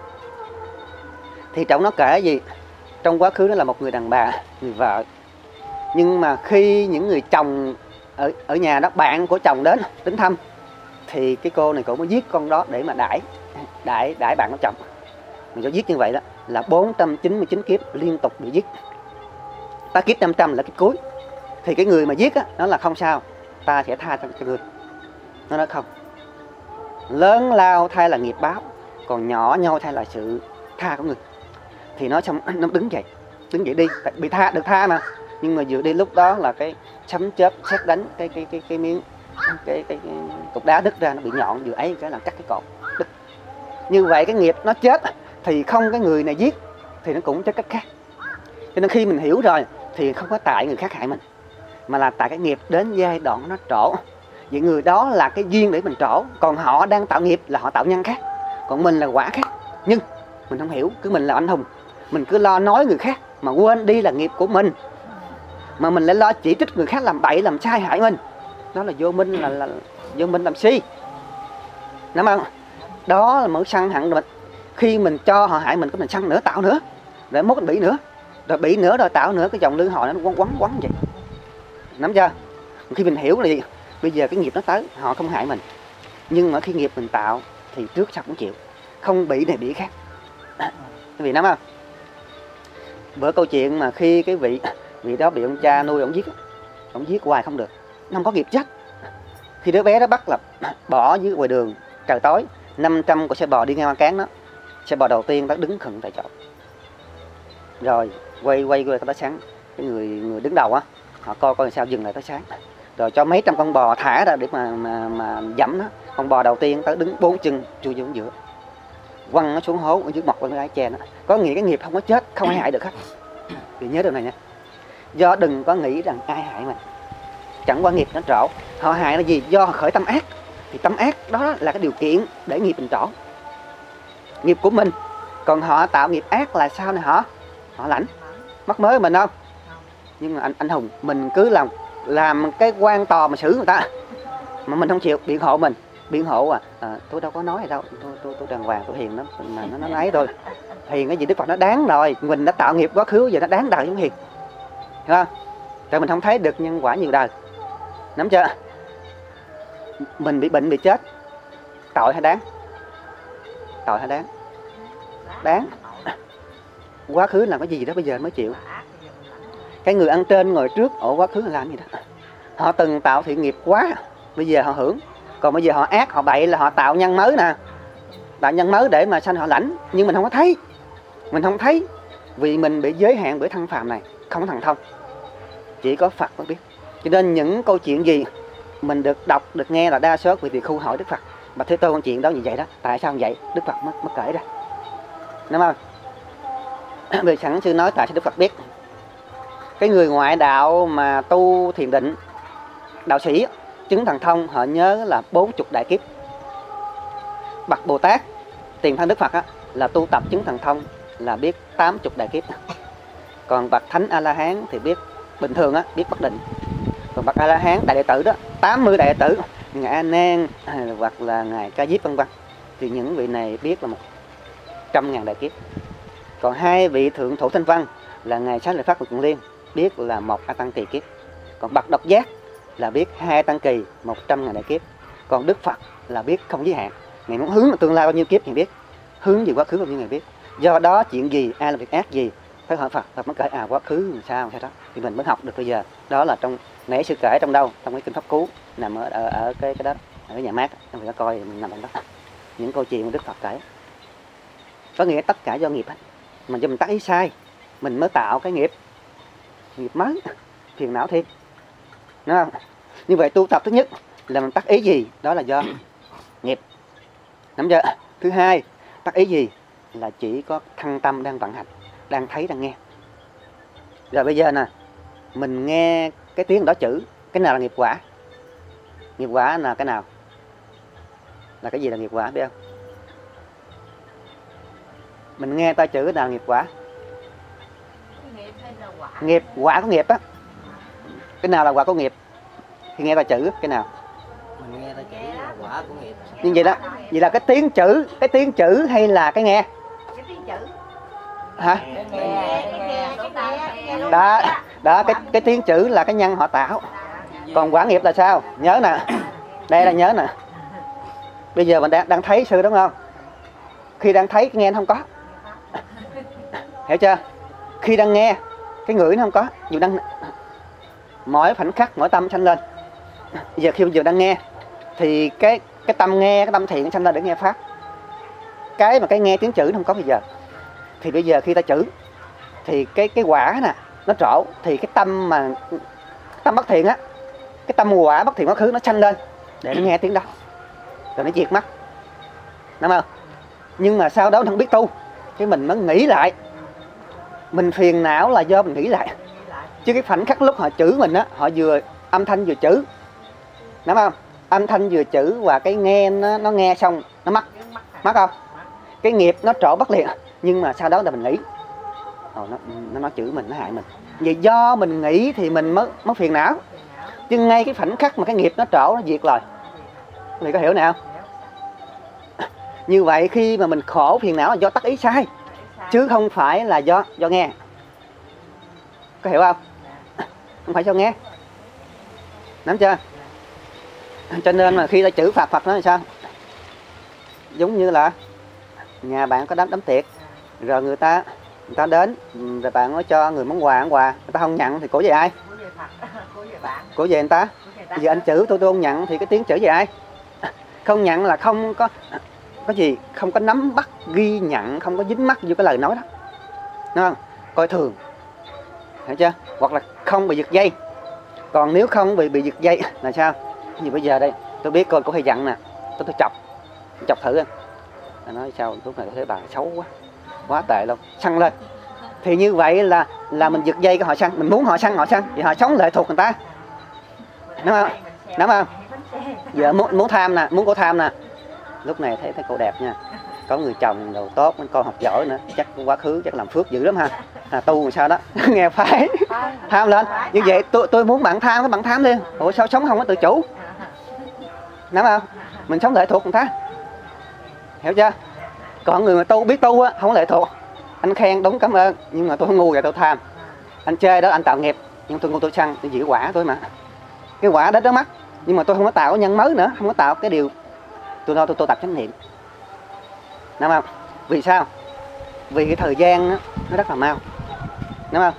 B: Thì trong nó kể gì? Trong quá khứ nó là một người đàn bà, người vợ. Nhưng mà khi những người chồng ở nhà đó, bạn của chồng đến thăm, thì cái cô này cũng mới giết con đó để mà đãi bạn của chồng. Mình cho giết như vậy đó là 499 kiếp liên tục bị giết. Ta kiếp 500 là kiếp cuối. Thì cái người mà giết á, nó là không sao, ta sẽ tha cho người. Nó nói không, lớn lao thay là nghiệp báo, còn nhỏ nhoi thay là sự tha của người. Thì nó xong nó đứng dậy đi, bị được tha mà. Nhưng mà vừa đi lúc đó là cái sấm chớp sét đánh cái miếng cái cục đá đứt ra, nó bị nhọn, vừa ấy cái là cắt cái cột đứt. Như vậy cái nghiệp nó chết thì không cái người này giết thì nó cũng chết cách khác. Cho nên khi mình hiểu rồi thì không có tại người khác hại mình, mà là tại cái nghiệp đến giai đoạn nó trổ. Vậy người đó là cái duyên để mình trổ, còn họ đang tạo nghiệp là họ tạo nhân khác, còn mình là quả khác. Nhưng mình không hiểu, cứ mình là anh hùng, mình cứ lo nói người khác mà quên đi là nghiệp của mình, mà mình lại lo chỉ trích người khác làm bậy làm sai hại mình. Đó là vô minh, là vô minh làm si. Đúng không? Đó là mới sân hận rồi. Khi mình cho họ hại mình, có mình sân nữa, tạo nữa, rồi mốt mình bị nữa, rồi tạo nữa, cái dòng lươn hồi nó quấn vậy. Nắm chưa? Khi mình hiểu là gì? Bây giờ cái nghiệp nó tới, họ không hại mình, nhưng mà khi nghiệp mình tạo thì trước sau cũng chịu, không bị này bị khác. Quý vị nắm không? Bữa câu chuyện mà khi cái vị đó bị ông cha nuôi ông giết hoài không được, nó không có nghiệp chết. Khi đứa bé đó bắt là bỏ dưới ngoài đường, trời tối, 500 con xe bò đi ngang qua cán đó, xe bò đầu tiên nó đứng khựng tại chỗ, rồi quay tới sáng. Cái người đứng đầu á, họ coi sao dừng lại tới sáng, rồi cho mấy trăm con bò thả ra để mà dẫm nó. Con bò đầu tiên tới đứng 4 chân chui vô giữa, quăng nó xuống hố ở dưới mọc bên cái tre nó. Có nghĩa cái nghiệp không có chết, không ai hại được hết. Thì nhớ điều này nha, do đừng có nghĩ rằng ai hại mình, chẳng qua nghiệp nó trổ. Họ hại là gì? Do khởi tâm ác, thì tâm ác đó là cái điều kiện để nghiệp mình trổ, nghiệp của mình. Còn họ tạo nghiệp ác là sao này? Họ lãnh mắc mới mình không? Nhưng mà anh hùng, mình cứ làm cái quan tò mà xử người ta, mà mình không chịu biện hộ mình, biện hộ tôi đâu có nói gì đâu, tôi đàng hoàng, tôi hiền lắm, mà nó nói thôi. Hiền cái gì Đức Phật nó đáng rồi, mình đã tạo nghiệp quá khứ giờ nó đáng đời giống hiền, hiểu không? Tại mình không thấy được nhân quả nhiều đời, nắm chưa? Mình bị bệnh bị chết, tội hay đáng? Tội hay đáng? Đáng. Quá khứ làm cái gì đó bây giờ mới chịu. Cái người ăn trên ngồi trước ở quá khứ làm gì đó, họ từng tạo thiện nghiệp quá, bây giờ họ hưởng. Còn bây giờ họ ác, họ bậy là họ tạo nhân mới nè, tạo nhân mới để mà sanh họ lãnh. Nhưng mình không có thấy, mình không thấy, vì mình bị giới hạn bởi thân phàm này, không có thần thông, chỉ có Phật mới biết. Cho nên những câu chuyện gì mình được đọc, được nghe là đa số vì việc khu hỏi Đức Phật. Mà Thế Tôn con chuyện đó như vậy đó, tại sao như vậy? Đức Phật mới kể ra, đúng không? Vì sẵn sư nói tại sao Đức Phật biết. Cái người ngoại đạo mà tu thiền định, đạo sĩ chứng thần thông, họ nhớ là 40 đại kiếp. Bậc Bồ Tát tiền thân Đức Phật là tu tập chứng thần thông là biết 80 đại kiếp. Còn bậc Thánh A La Hán thì biết bình thường biết bất định. Còn bậc A La Hán đại đệ tử đó, 80 đại đệ tử, ngài A Nan hoặc là ngài Ca Diếp vân vân, thì những vị này biết là 100.000 đại kiếp. Còn hai vị thượng thủ Thanh Văn là ngài Xá Lợi Phất và Quyền Liên biết là 1 A Tăng Kỳ kiếp. Còn bậc Độc Giác là biết 2 Tăng Kỳ 100.000 đại kiếp. Còn Đức Phật là biết không giới hạn, ngài muốn hướng tương lai bao nhiêu kiếp ngài biết, hướng gì quá khứ bao nhiêu ngài biết. Do đó chuyện gì, ai làm việc ác gì phải hỏi Phật, Phật mới kể quá khứ làm sao đó, thì mình mới học được bây giờ. Đó là trong nãy sư kể trong đâu, trong cái kinh Pháp Cú, nằm ở cái đó, ở cái nhà mát, em phải coi mình nằm trong đó. Những câu chuyện của Đức Phật kể, có nghĩa tất cả do nghiệp mà do mình tác ý sai, mình mới tạo cái nghiệp mới, phiền não thêm, đúng không? Như vậy tu tập thứ nhất là mình tác ý gì, đó là do nghiệp, nắm chưa? Thứ hai, tác ý gì là chỉ có thân tâm đang vận hành, đang thấy, đang nghe. Rồi bây giờ nè, mình nghe cái tiếng đó chữ, cái nào là nghiệp quả? Nghiệp quả là cái nào? Là cái gì là nghiệp quả biết không? Mình nghe ta chữ cái nào là nghiệp quả? Nghiệp, quả của nghiệp á. Cái nào là quả của nghiệp? Khi nghe ta chữ, cái nào?
A: Mình nghe ta chữ là quả của nghiệp.
B: Như vậy đó, vậy là cái tiếng chữ hay là cái nghe?
C: Cái tiếng chữ.
B: Hả? Đó, cái tiếng chữ là cái nhân họ tạo. Còn quả nghiệp là sao? Nhớ nè, đây là nhớ nè. Bây giờ mình đang thấy sư đúng không? Khi đang thấy cái nghe nó không có, hiểu chưa? Khi đang nghe cái ngửi nó không có, dù đang mỗi khoảnh khắc mỗi tâm sanh lên. Bây giờ khi bây giờ đang nghe thì cái tâm nghe, cái tâm thiện sanh lên để nghe pháp. Cái mà cái nghe tiếng chữ nó không có bây giờ. Thì bây giờ khi ta chữ thì cái quả nè nó trổ, thì cái tâm mà tâm bất thiện á, cái tâm quả bất thiện quá khứ nó sanh lên để nó nghe tiếng đó, rồi nó diệt mất, đúng không? Nhưng mà sau đó nó không biết tu, cái mình mới nghĩ lại. Mình phiền não là do mình nghĩ lại. Chứ cái khoảnh khắc lúc họ chữ mình á, họ vừa âm thanh vừa chữ, đúng không? Âm thanh vừa chữ và cái nghe nó nghe xong nó mất không? Cái nghiệp nó trổ bất liền, nhưng mà sau đó là mình nghĩ nó nói chữ mình, nó hại mình. Vì do mình nghĩ thì mình mới phiền não. Chứ ngay cái khoảnh khắc mà cái nghiệp nó trổ, nó diệt rồi. Quý vị có hiểu nào? Như vậy khi mà mình khổ phiền não là do tác ý sai, chứ không phải là do nghe. Có hiểu không? Không phải do nghe, nắm chưa? Cho nên mà khi ta chữ Phật nói là sao? Giống như là nhà bạn có đám tiệc, rồi người ta đến, rồi bạn nói cho người món quà, người ta không nhận thì của về ai? Của về người ta. Giờ anh chữ tôi không nhận thì cái tiếng chữ về ai? Không nhận là không có gì, không có nắm bắt ghi nhận, không có dính mắc vô cái lời nói đó, đúng không? Coi thường, hiểu chưa? Hoặc là không bị giật dây. Còn nếu không bị giật dây là sao? Như bây giờ đây tôi biết cô hay giận nè, tôi chọc thử anh. Nói sao lúc này tôi thấy bà xấu quá tệ luôn, săn lên. Thì như vậy là mình giật dây cái họ săn, mình muốn họ săn thì họ sống lệ thuộc người ta, đúng không? Đúng không? Giờ muốn tham nè, muốn cô tham nè, lúc này thấy cô đẹp nha, có người chồng đồ tốt, con học giỏi nữa, chắc quá khứ chắc làm phước dữ lắm ha. Tu làm sao đó nghe phải tham lên. Như vậy tôi muốn bạn tham, các bạn tham đi. Ủa sao sống không có tự chủ, đúng không? Mình sống lệ thuộc người ta, hiểu chưa? Còn người mà tu biết tu á, không có lệ thuộc. Anh khen đúng cảm ơn, nhưng mà tôi không ngu vậy tôi tham. Anh chê đó anh tạo nghiệp, nhưng tôi ngu tôi sân, tôi giữ quả tôi mà. Cái quả đến đó mắt, nhưng mà tôi không có tạo nhân mới nữa, không có tạo cái điều tôi lo tôi tập chánh niệm. Đúng không? Vì sao? Vì cái thời gian đó, nó rất là mau. Đúng không?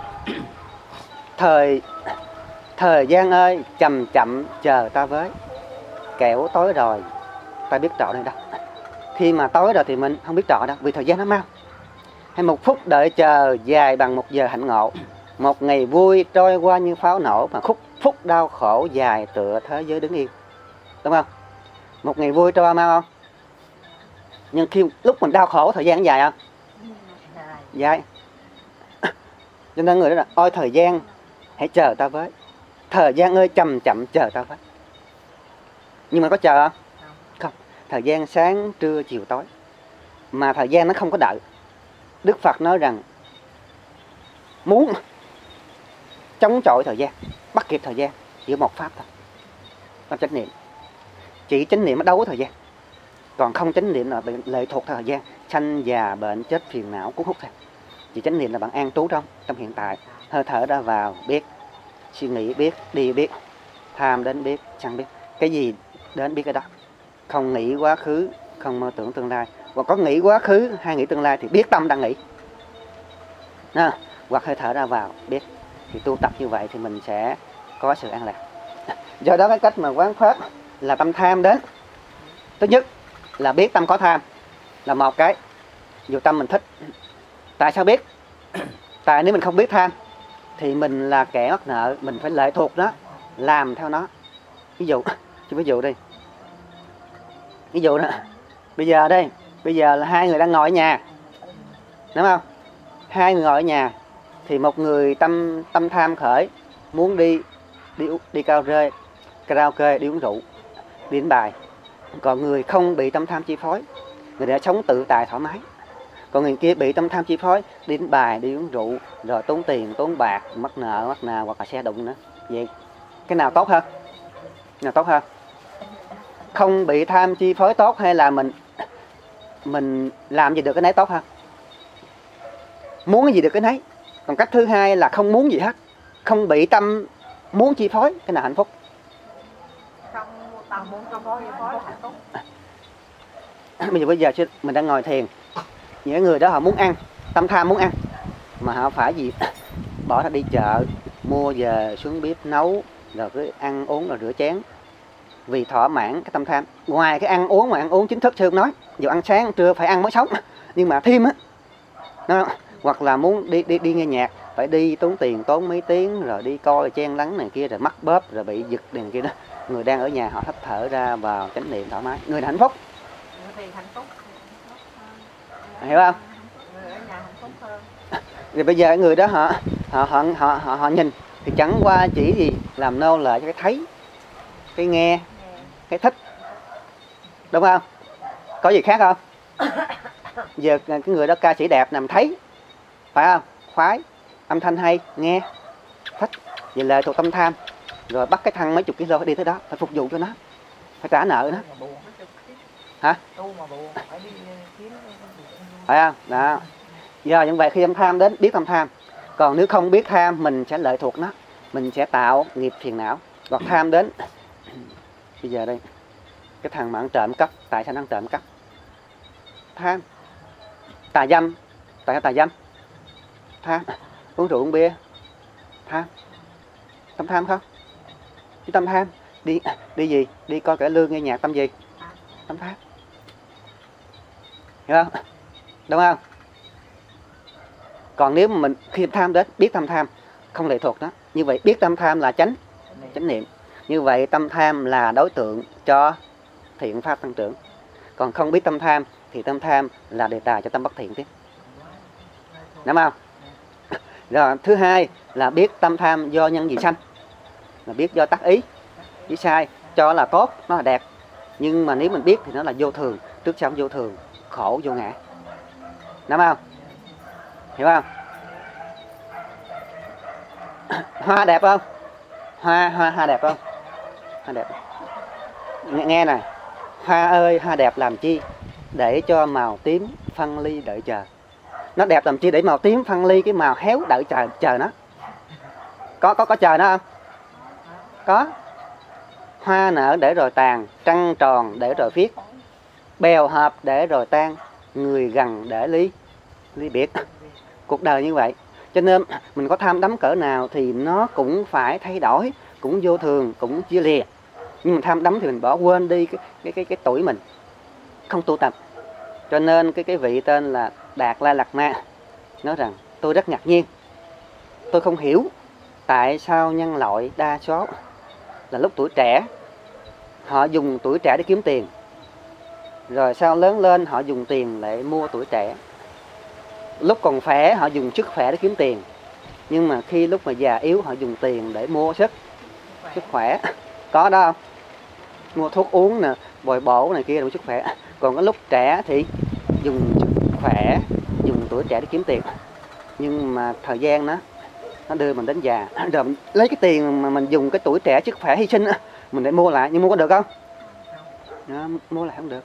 B: Thời gian ơi, chậm chậm chờ ta với. Kẻo tối rồi ta biết trọ đây đâu. Khi mà tối rồi thì mình không biết trọ đâu, vì thời gian nó mau. Hay một phút đợi chờ dài bằng 1 giờ hạnh ngộ. Một ngày vui trôi qua như pháo nổ, mà phút đau khổ dài tựa thế giới đứng yên. Đúng không? Một ngày vui trôi qua mau không? Nhưng khi lúc mình đau khổ thời gian nó dài không? Dài. Cho nên người đó là ôi thời gian hãy chờ ta với. Thời gian ơi chậm chậm chờ ta với. Nhưng mà có chờ không? Không. Thời gian sáng trưa chiều tối. Mà thời gian nó không có đợi. Đức Phật nói rằng muốn chống chọi thời gian, bắt kịp thời gian chỉ một pháp thôi, là chánh niệm. Chỉ chánh niệm mới đấu với thời gian. Còn không chánh niệm là lệ thuộc thời gian, sanh già bệnh chết phiền não cuốn hút theo. Chỉ chánh niệm là bạn an trú trong hiện tại, hơi thở ra vào biết, suy nghĩ biết, đi biết, tham đến biết, sân biết, cái gì đến biết cái đó. Không nghĩ quá khứ, không mơ tưởng tương lai. Hoặc có nghĩ quá khứ hay nghĩ tương lai thì biết tâm đang nghĩ. Hoặc hơi thở ra vào biết. Thì tu tập như vậy thì mình sẽ có sự an lạc. Do đó cái cách mà quán pháp là tâm tham đến. Thứ nhất là biết tâm có tham là một cái. Dù tâm mình thích. Tại sao biết? Tại nếu mình không biết tham thì mình là kẻ mắc nợ, mình phải lệ thuộc nó, làm theo nó. Ví dụ đi. Ví dụ đó. Bây giờ là hai người đang ngồi ở nhà. Đúng không? Hai người ngồi ở nhà thì một người tâm tham khởi, muốn đi karaoke, đi uống rượu, đi đánh bài. Còn người không bị tâm tham chi phối, người đã sống tự tại thoải mái. Còn người kia bị tâm tham chi phối, đi đánh bài, đi uống rượu, rồi tốn tiền, tốn bạc, mắc nợ hoặc là xe đụng nữa. Vậy cái nào tốt hơn? Nào tốt hơn? Không bị tham chi phối tốt hay là mình làm gì được cái nấy tốt hơn? Muốn cái gì được cái nấy. Còn cách thứ hai là không muốn gì hết, không bị tâm muốn chi phối, cái nào hạnh phúc?
C: Không tâm muốn chi phối là hạnh phúc.
B: Bây giờ mình đang ngồi thiền, những người đó họ muốn ăn, tâm tham muốn ăn, mà họ phải gì bỏ ra đi chợ, mua về xuống bếp nấu, rồi cứ ăn uống rồi rửa chén, vì thỏa mãn cái tâm tham. Ngoài cái ăn uống mà ăn uống chính thức chưa nói, dù ăn sáng trưa phải ăn mới sống, nhưng mà thêm á, hoặc là muốn đi nghe nhạc, phải đi tốn tiền tốn mấy tiếng, rồi đi coi chen lắng này kia, rồi mắc bóp, rồi bị giật đèn kia đó. Người đang ở nhà họ hít thở ra vào chánh niệm thoải mái, người là hạnh phúc. Hiểu không?
C: Người ở nhà hạnh phúc hơn.
B: Thì bây giờ người đó họ nhìn thì chẳng qua chỉ gì làm nô lệ cho cái thấy, cái nghe, cái thích, đúng không? Có gì khác không? Giờ cái người đó ca sĩ đẹp nằm thấy, phải không? Khoái, âm thanh hay, nghe, thích, vậy lệ thuộc tâm tham, rồi bắt cái thằng mấy chục kilo phải đi tới đó, phải phục vụ cho nó, phải trả nợ nó. Hả? Phải không? Đó. Giờ như vậy khi tâm tham đến, biết tâm tham. Còn nếu không biết tham, mình sẽ lệ thuộc nó, mình sẽ tạo nghiệp phiền não. Hoặc tham đến, bây giờ đây, cái thằng mà ăn trộm cắp, tại sao nó ăn trộm cắp? Tham. Tà dâm, tại sao tà dâm? Tham. Uống rượu uống bia, tham. Tâm tham không? Cái tâm tham, đi gì? Đi coi cải lương nghe nhạc tâm gì? Tâm tham. Hiểu không? Đúng không? Còn nếu mà mình khi tham đến, biết tâm tham, không lệ thuộc đó. Như vậy biết tâm tham là chánh niệm. Như vậy tâm tham là đối tượng cho thiện pháp tăng trưởng. Còn không biết tâm tham thì tâm tham là đề tài cho tâm bất thiện tiếp. Đúng không? Rồi thứ hai là biết tâm tham do nhân gì sanh, là biết do tác ý, ý sai, cho là tốt, nó là đẹp. Nhưng mà nếu mình biết thì nó là vô thường, trước sau vô thường, khổ vô ngã. Đúng không? Hiểu không? Hoa đẹp không? Hoa đẹp không? Hoa đẹp. Nghe này, Hoa ơi hoa đẹp làm chi, để cho màu tím phân ly đợi chờ. Nó đẹp làm chi để màu tím phân ly cái màu héo đợi chờ nó. Có chờ nó không? Có. Hoa nở để rồi tàn, trăng tròn để rồi viết, bèo hợp để rồi tan, người gần để ly biệt. Cuộc đời như vậy. Cho nên mình có tham đắm cỡ nào thì nó cũng phải thay đổi, cũng vô thường, cũng chia lìa. Nhưng mà tham đắm thì mình bỏ quên đi cái tuổi mình, không tu tập. Cho nên cái vị tên là Đạt Lai Lạt Ma nói rằng tôi rất ngạc nhiên, tôi không hiểu tại sao nhân loại đa số là lúc tuổi trẻ họ dùng tuổi trẻ để kiếm tiền, rồi sau lớn lên họ dùng tiền để mua tuổi trẻ. Lúc còn khỏe họ dùng sức khỏe để kiếm tiền, nhưng mà khi lúc mà già yếu họ dùng tiền để mua sức khỏe. Có đó không? Mua thuốc uống nè, bồi bổ này kia để sức khỏe. Còn cái lúc trẻ thì dùng sức khỏe, dùng tuổi trẻ để kiếm tiền. Nhưng mà thời gian nó đưa mình đến già, rồi mình lấy cái tiền mà mình dùng cái tuổi trẻ sức khỏe hy sinh mình để mua lại, nhưng mua có được không? Đó, mua lại không được.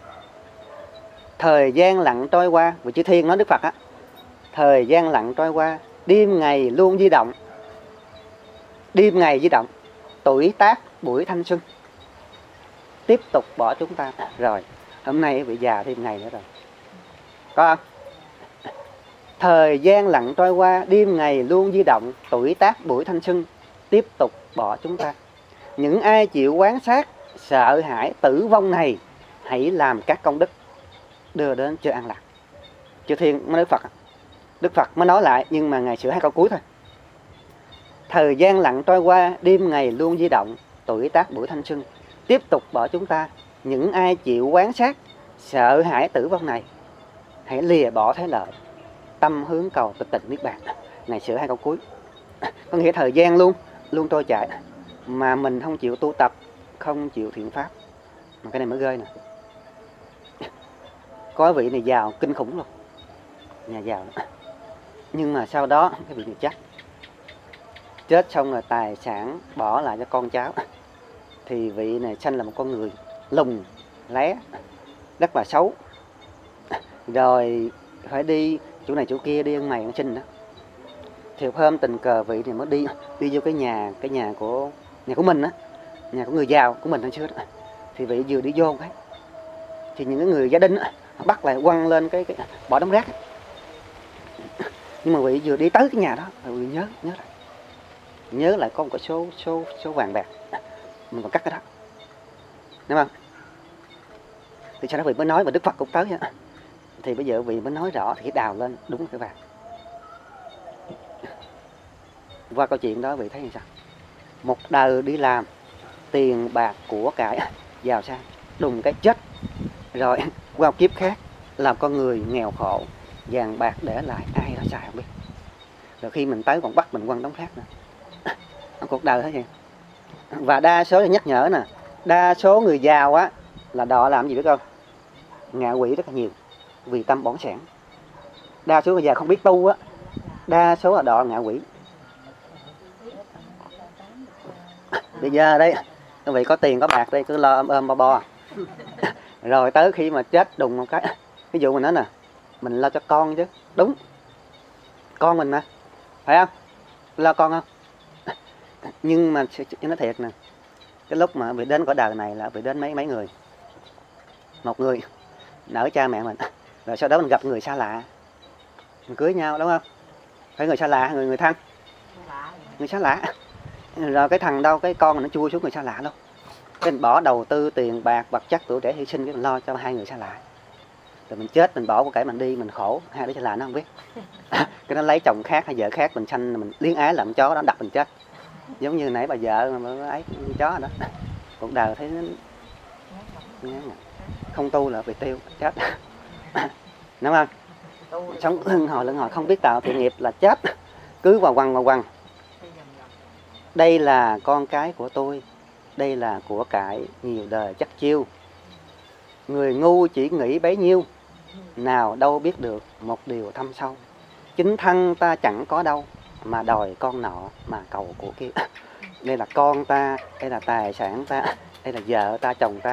B: Thời gian lặng trôi qua, vì chữ Thiên nói Đức Phật á, thời gian lặng trôi qua, đêm ngày luôn di động. Đêm ngày di động, tuổi tác buổi thanh xuân tiếp tục bỏ chúng ta. Rồi, hôm nay bị già thêm ngày nữa rồi. Có không? Thời gian lặng trôi qua, đêm ngày luôn di động, tuổi tác buổi thanh xuân tiếp tục bỏ chúng ta. Những ai chịu quán sát, sợ hãi tử vong này, hãy làm các công đức đưa đến chưa an lạc. Chư Thiên mới Đức Phật mới nói lại, nhưng mà Ngài sửa 2 câu cuối thôi. Thời gian lặng trôi qua, đêm ngày luôn di động, tuổi tác buổi thanh xuân tiếp tục bỏ chúng ta. Những ai chịu quán sát, sợ hãi tử vong này, hãy lìa bỏ thế lợi, tâm hướng cầu tịch tịnh niết bàn. Ngài sửa 2 câu cuối. Có nghĩa thời gian luôn trôi chạy, mà mình không chịu tu tập, không chịu thiện pháp. Mà cái này mới ghê nè. Có vị này giàu kinh khủng luôn, nhà giàu đó. Nhưng mà sau đó cái vị này chết xong rồi tài sản bỏ lại cho con cháu, thì vị này sanh là một con người lùn lé, rất là xấu. Rồi phải đi chỗ này chỗ kia, đi ăn mày ăn xin đó. Thì hôm tình cờ vị này mới đi vô cái nhà của mình á, nhà của người giàu của mình hồi xưa đó. Thì vị vừa đi vô cái thì những cái người gia đình á, bắt lại quăng lên cái bỏ đống rác. Nhưng mà vị vừa đi tới cái nhà đó, vị nhớ lại có một cái số vàng bạc, mình còn cắt cái đó, đúng không? Thì sau đó vị mới nói, và Đức Phật cũng tới á. Thì bây giờ vị mới nói rõ thì cái đào lên đúng là cái vàng. Qua câu chuyện đó vị thấy như sao? Một đời đi làm tiền bạc của cải giàu sang, đùng cái chết, rồi qua kiếp khác làm con người nghèo khổ, vàng bạc để lại ai đó xài không biết. Rồi khi mình tới còn bắt mình quăng đống khác nữa. Cuộc đời thế gì? Và đa số nhắc nhở nè, đa số người giàu á là đọ làm gì biết không? Ngạ quỷ rất là nhiều, vì tâm bỏng sẻn. Đa số người giàu không biết tu á, đa số là đọ ngạ quỷ. Bây giờ đây, quý vị có tiền có bạc đây cứ lo ôm bo. Rồi tới khi mà chết đùng một cái, ví dụ mình nói nè, mình lo cho con chứ, đúng, con mình mà, phải không? Lo con không? Nhưng mà cho nó thiệt nè, cái lúc mà bị đến cõi đời này là bị đến mấy người. Một người nở cha mẹ mình, rồi sau đó mình gặp người xa lạ, mình cưới nhau, đúng không? Phải người xa lạ, người thân, người xa lạ. Rồi cái thằng đâu, cái con nó chui xuống người xa lạ luôn. Cái mình bỏ đầu tư tiền bạc vật chất tuổi trẻ hy sinh cái mình lo cho 2 người xa lạ. Rồi mình chết, mình bỏ của cải mình đi, mình khổ, 2 đứa xa lạ nó không biết. Cái nó lấy chồng khác hay vợ khác, mình sanh mình liên ái làm chó đó đập mình chết. Giống như nãy bà vợ mà ấy chó đó. Cuộc đời thấy nó không tu là bị tiêu chết. Đúng không? Sống lưng hồi không biết tạo thiện nghiệp là chết. Cứ vào quăng. Đây là con cái của tôi, đây là của cải nhiều đời chắc chiêu. Người ngu chỉ nghĩ bấy nhiêu, nào đâu biết được một điều thâm sâu. Chính thân ta chẳng có đâu, mà đòi con nọ mà cầu của kia. Đây là con ta, đây là tài sản ta, đây là vợ ta, chồng ta.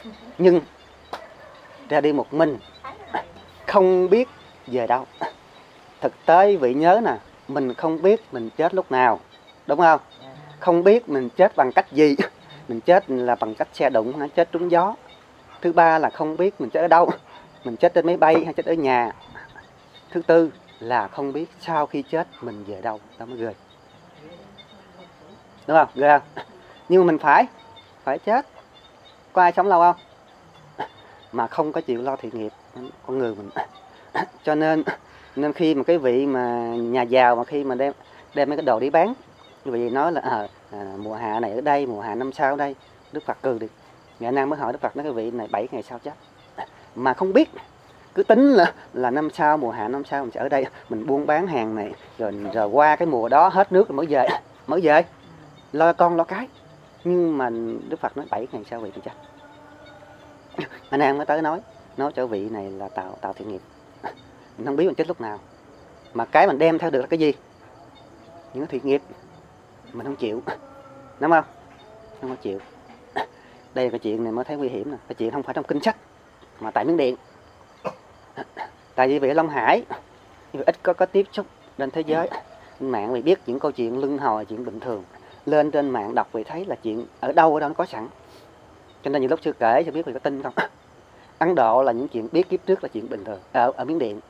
B: Nhưng ra đi một mình, không biết về đâu. Thực tế vị nhớ nè, mình không biết mình chết lúc nào, đúng không? Không biết mình chết bằng cách gì. Mình chết là bằng cách xe đụng hay chết trúng gió. Thứ ba là không biết mình chết ở đâu, mình chết trên máy bay hay chết ở nhà. Thứ tư là không biết sau khi chết mình về đâu. Đó mới ghê, đúng không? Ghê không? Nhưng mà mình phải chết. Có ai sống lâu không? Mà không có chịu lo thiện nghiệp con người mình. Cho nên khi mà cái vị mà nhà giàu mà khi mà đem mấy cái đồ đi bán, cái vị nói là mùa hạ này ở đây, mùa hạ năm sau ở đây, Đức Phật cười đi. Ngày nay mới hỏi Đức Phật nói cái vị này 7 ngày sau chết, mà không biết, cứ tính là năm sau, mùa hạ năm sau mình sẽ ở đây, mình buôn bán hàng này, rồi qua cái mùa đó hết nước rồi mới về lo con lo cái. Nhưng mà Đức Phật nói 7 ngày sau vị thì chết. Anh em mới tới nói cho vị này là tạo thiện nghiệp. Mình không biết mình chết lúc nào, mà cái mình đem theo được là cái gì? Những cái thiện nghiệp. Mình không chịu, đúng không? Không có chịu. Đây là cái chuyện này mới thấy nguy hiểm nè. Cái chuyện không phải trong kinh sách, mà tại Miến Điện. Tại vì vị ở Long Hải ít có tiếp xúc trên thế giới. Trên mạng vì biết những câu chuyện luân hồi, chuyện bình thường. Lên trên mạng đọc vì thấy là chuyện ở đâu nó có sẵn. Cho nên nhiều lúc chưa kể cho biết vì có tin không. Ấn Độ là những chuyện biết kiếp trước là chuyện bình thường. Ở Miến Điện,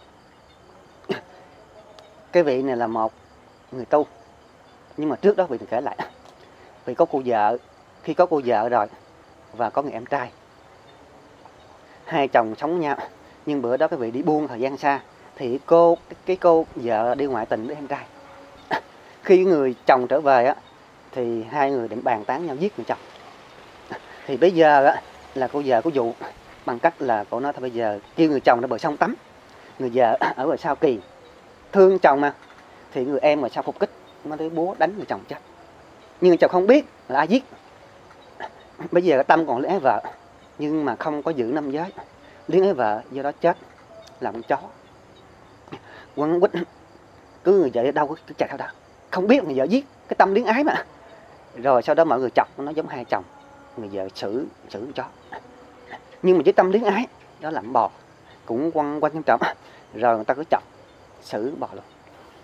B: cái vị này là một người tu, nhưng mà trước đó vị kể lại, vì có cô vợ, khi có cô vợ rồi và có người em trai, hai chồng sống với nhau. Nhưng bữa đó cái vị đi buôn thời gian xa, thì cái cô vợ đi ngoại tình với em trai. Khi người chồng trở về á, thì hai người định bàn tán nhau giết người chồng. Thì bây giờ á, là cô vợ có dụ bằng cách là cô nói thôi bây giờ kêu người chồng ra bờ sông tắm. Người vợ ở bờ sau kỳ thương chồng mà, thì người em ở sau phục kích, nó lấy búa đánh người chồng chết. Nhưng người chồng không biết là ai giết. Bây giờ tâm còn luyến ái vợ, nhưng mà không có giữ năm giới, luyến ái vợ, do đó chết làm con chó. Quấn quýt, cứ người vợ ở đâu cứ chạy theo đó, không biết người vợ giết, cái tâm luyến ái mà. Rồi sau đó mọi người chọc nó giống hai chồng, người vợ xử con chó. Nhưng mà với tâm luyến ái đó làm bò, cũng quăng trong trọng. Rồi người ta cứ chọc xử bò luôn.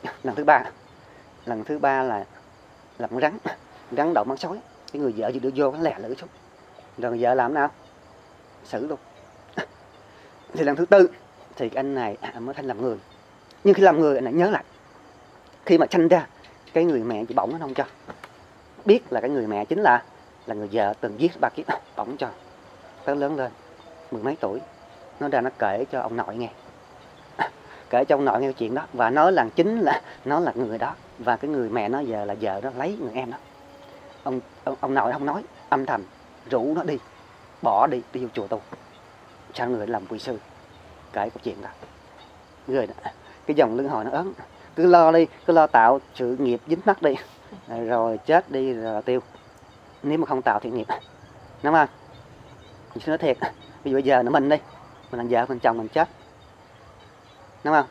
B: Lần thứ ba là con rắn đậu mắng sói. Cái người vợ chỉ đưa vô, nó lè lưỡi xuống. Rồi người vợ làm nào? Xử luôn. Thì lần thứ tư thì anh này mới thành làm người. Nhưng khi làm người anh lại nhớ lại, khi mà sanh ra cái người mẹ chỉ bỏng nó không cho. Biết là cái người mẹ chính là người vợ từng giết ba kiếp, bỏng cho. Tới lớn lên 10 mấy tuổi, nó ra nó kể cho ông nội nghe. Kể cho ông nội nghe chuyện đó, và nói là chính là nó là người đó, và cái người mẹ nó giờ là vợ nó lấy người em đó. Ông nội không nói, âm thầm rủ nó đi, bỏ đi vô chùa tu. Sao người làm quý sư? Kể câu chuyện đó. Người đó, cái dòng luân hồi nó ớn. Cứ lo đi, cứ lo tạo sự nghiệp dính mắc đi, rồi chết đi rồi tiêu. Nếu mà không tạo thiện nghiệp, đúng không? Mình sẽ nói thiệt, ví dụ bây giờ nó mình đi, mình làm vợ mình chồng mình chết, đúng không?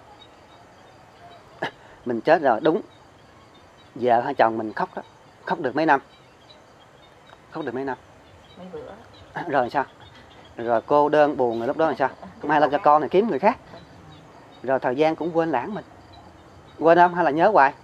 B: Mình chết rồi, đúng, vợ hay chồng mình khóc đó, khóc được mấy năm?
C: Mấy bữa.
B: Rồi sao? Rồi cô đơn buồn rồi lúc đó là sao? Mai lo cho con này kiếm người khác. Rồi thời gian cũng quên lãng mình. Quên không hay là nhớ hoài?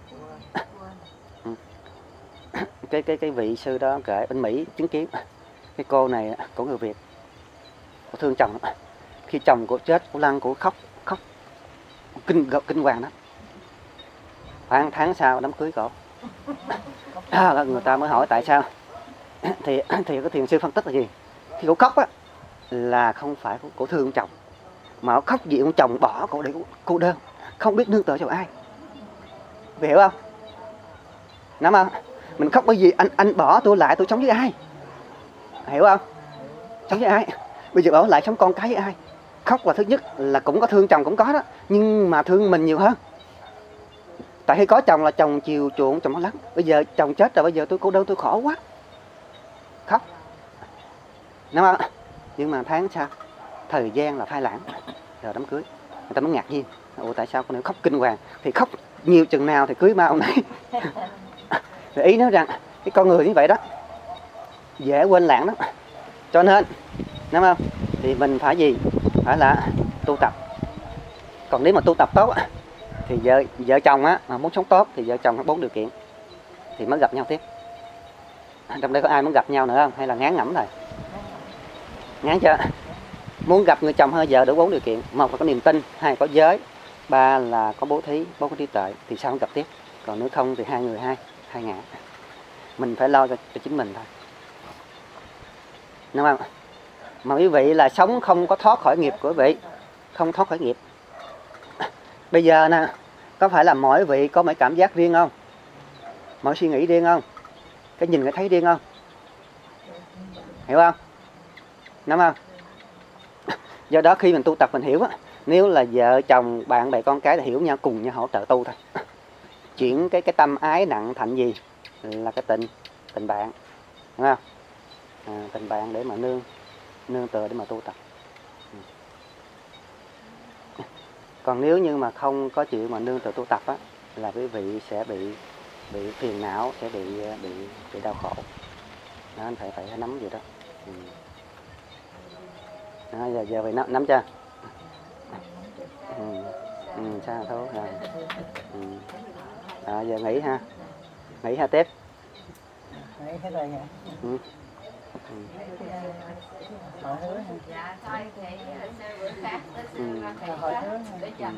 B: Cái vị sư đó kể bên Mỹ chứng kiến cái cô này của người Việt, cô thương chồng lắm. Khi chồng cô chết, cô lăn, cô khóc kinh hoàng lắm. Khoảng tháng sau đám cưới cổ. Người ta mới hỏi tại sao. Thì cái thiền sư phân tích là gì? Khi cô khóc á, là không phải cô thương chồng, mà cô khóc vì ông chồng bỏ cô để cô đơn, không biết nương tựa cho ai. Vì hiểu không? Nắm không? Mình khóc bởi vì anh bỏ tôi lại, tôi sống với ai? Hiểu không? Sống với ai? Bây giờ bỏ lại sống con cái với ai? Khóc là thứ nhất là cũng có thương chồng, cũng có đó, nhưng mà thương mình nhiều hơn. Tại khi có chồng là chồng chiều chuộng chồng nó lắm. Bây giờ chồng chết rồi, bây giờ tôi cô đơn, tôi khổ quá, khóc, đúng không? Nhưng mà tháng sau, thời gian là phai lãng, rồi đám cưới, người ta mới ngạc nhiên. Ủa tại sao con này khóc kinh hoàng? Thì khóc nhiều chừng nào thì cưới ma ông này. Rồi ý nói rằng cái con người như vậy đó, dễ quên lãng lắm. Cho nên, đúng không? Thì mình phải gì? Phải là tu tập. Còn nếu mà tu tập tốt thì vợ chồng á mà muốn sống tốt thì vợ chồng có 4 điều kiện thì mới gặp nhau tiếp. Trong đây có ai muốn gặp nhau nữa không? Hay là ngán ngẩm rồi? Ngán chưa? Muốn gặp người chồng hay vợ đủ 4 điều kiện. 1 là có niềm tin, 2 có giới, 3 là có bố thí, 4 có trí tuệ thì sao không gặp tiếp. Còn nếu không thì hai người hai ngã. Mình phải lo cho chính mình thôi. Đúng không? Mà quý vị là sống không có thoát khỏi nghiệp của quý vị, không thoát khỏi nghiệp. Bây giờ nè, có phải là mỗi vị có mỗi cảm giác riêng không? Mỗi suy nghĩ riêng không? Cái nhìn cái thấy riêng không? Hiểu không? Đúng không? Do đó khi mình tu tập mình hiểu á, nếu là vợ chồng bạn bè con cái thì hiểu nhau, cùng nhau hỗ trợ tu thôi. Chuyển cái tâm ái nặng thành gì? Là cái tình bạn. Đúng không? Tình bạn để mà nương tựa để mà tu tập. Còn nếu như mà không có chịu mà nương tựa tu tập á, là quý vị sẽ bị phiền não, sẽ bị đau khổ. Đó, anh phải nắm vậy đó. Đó, giờ vậy nắm chưa? Sao thôi rồi. Giờ nghỉ ha tiếp.
C: Nghỉ hết rồi hả?
D: Dạ thôi thì bữa khác để chậm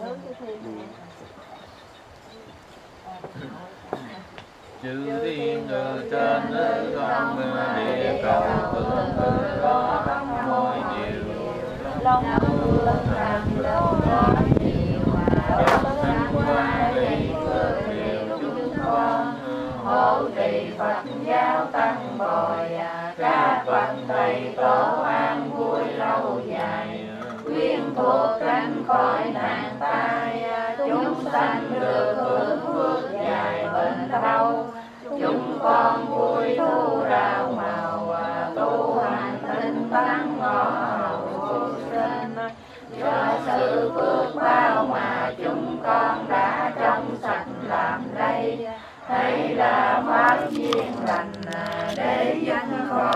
E: chư thiên ở trên con địa cầu tương có khắp mọi điều long hương làm đâu đó nhiều trong thanh hoa lý phước điều chúng con hộ trì Phật giáo tăng bồi các Phật thầy tổ an vui lâu dài quyến thuộc tránh khỏi nạn tai chúng sanh được hưởng phước dài bền lâu chúng con vui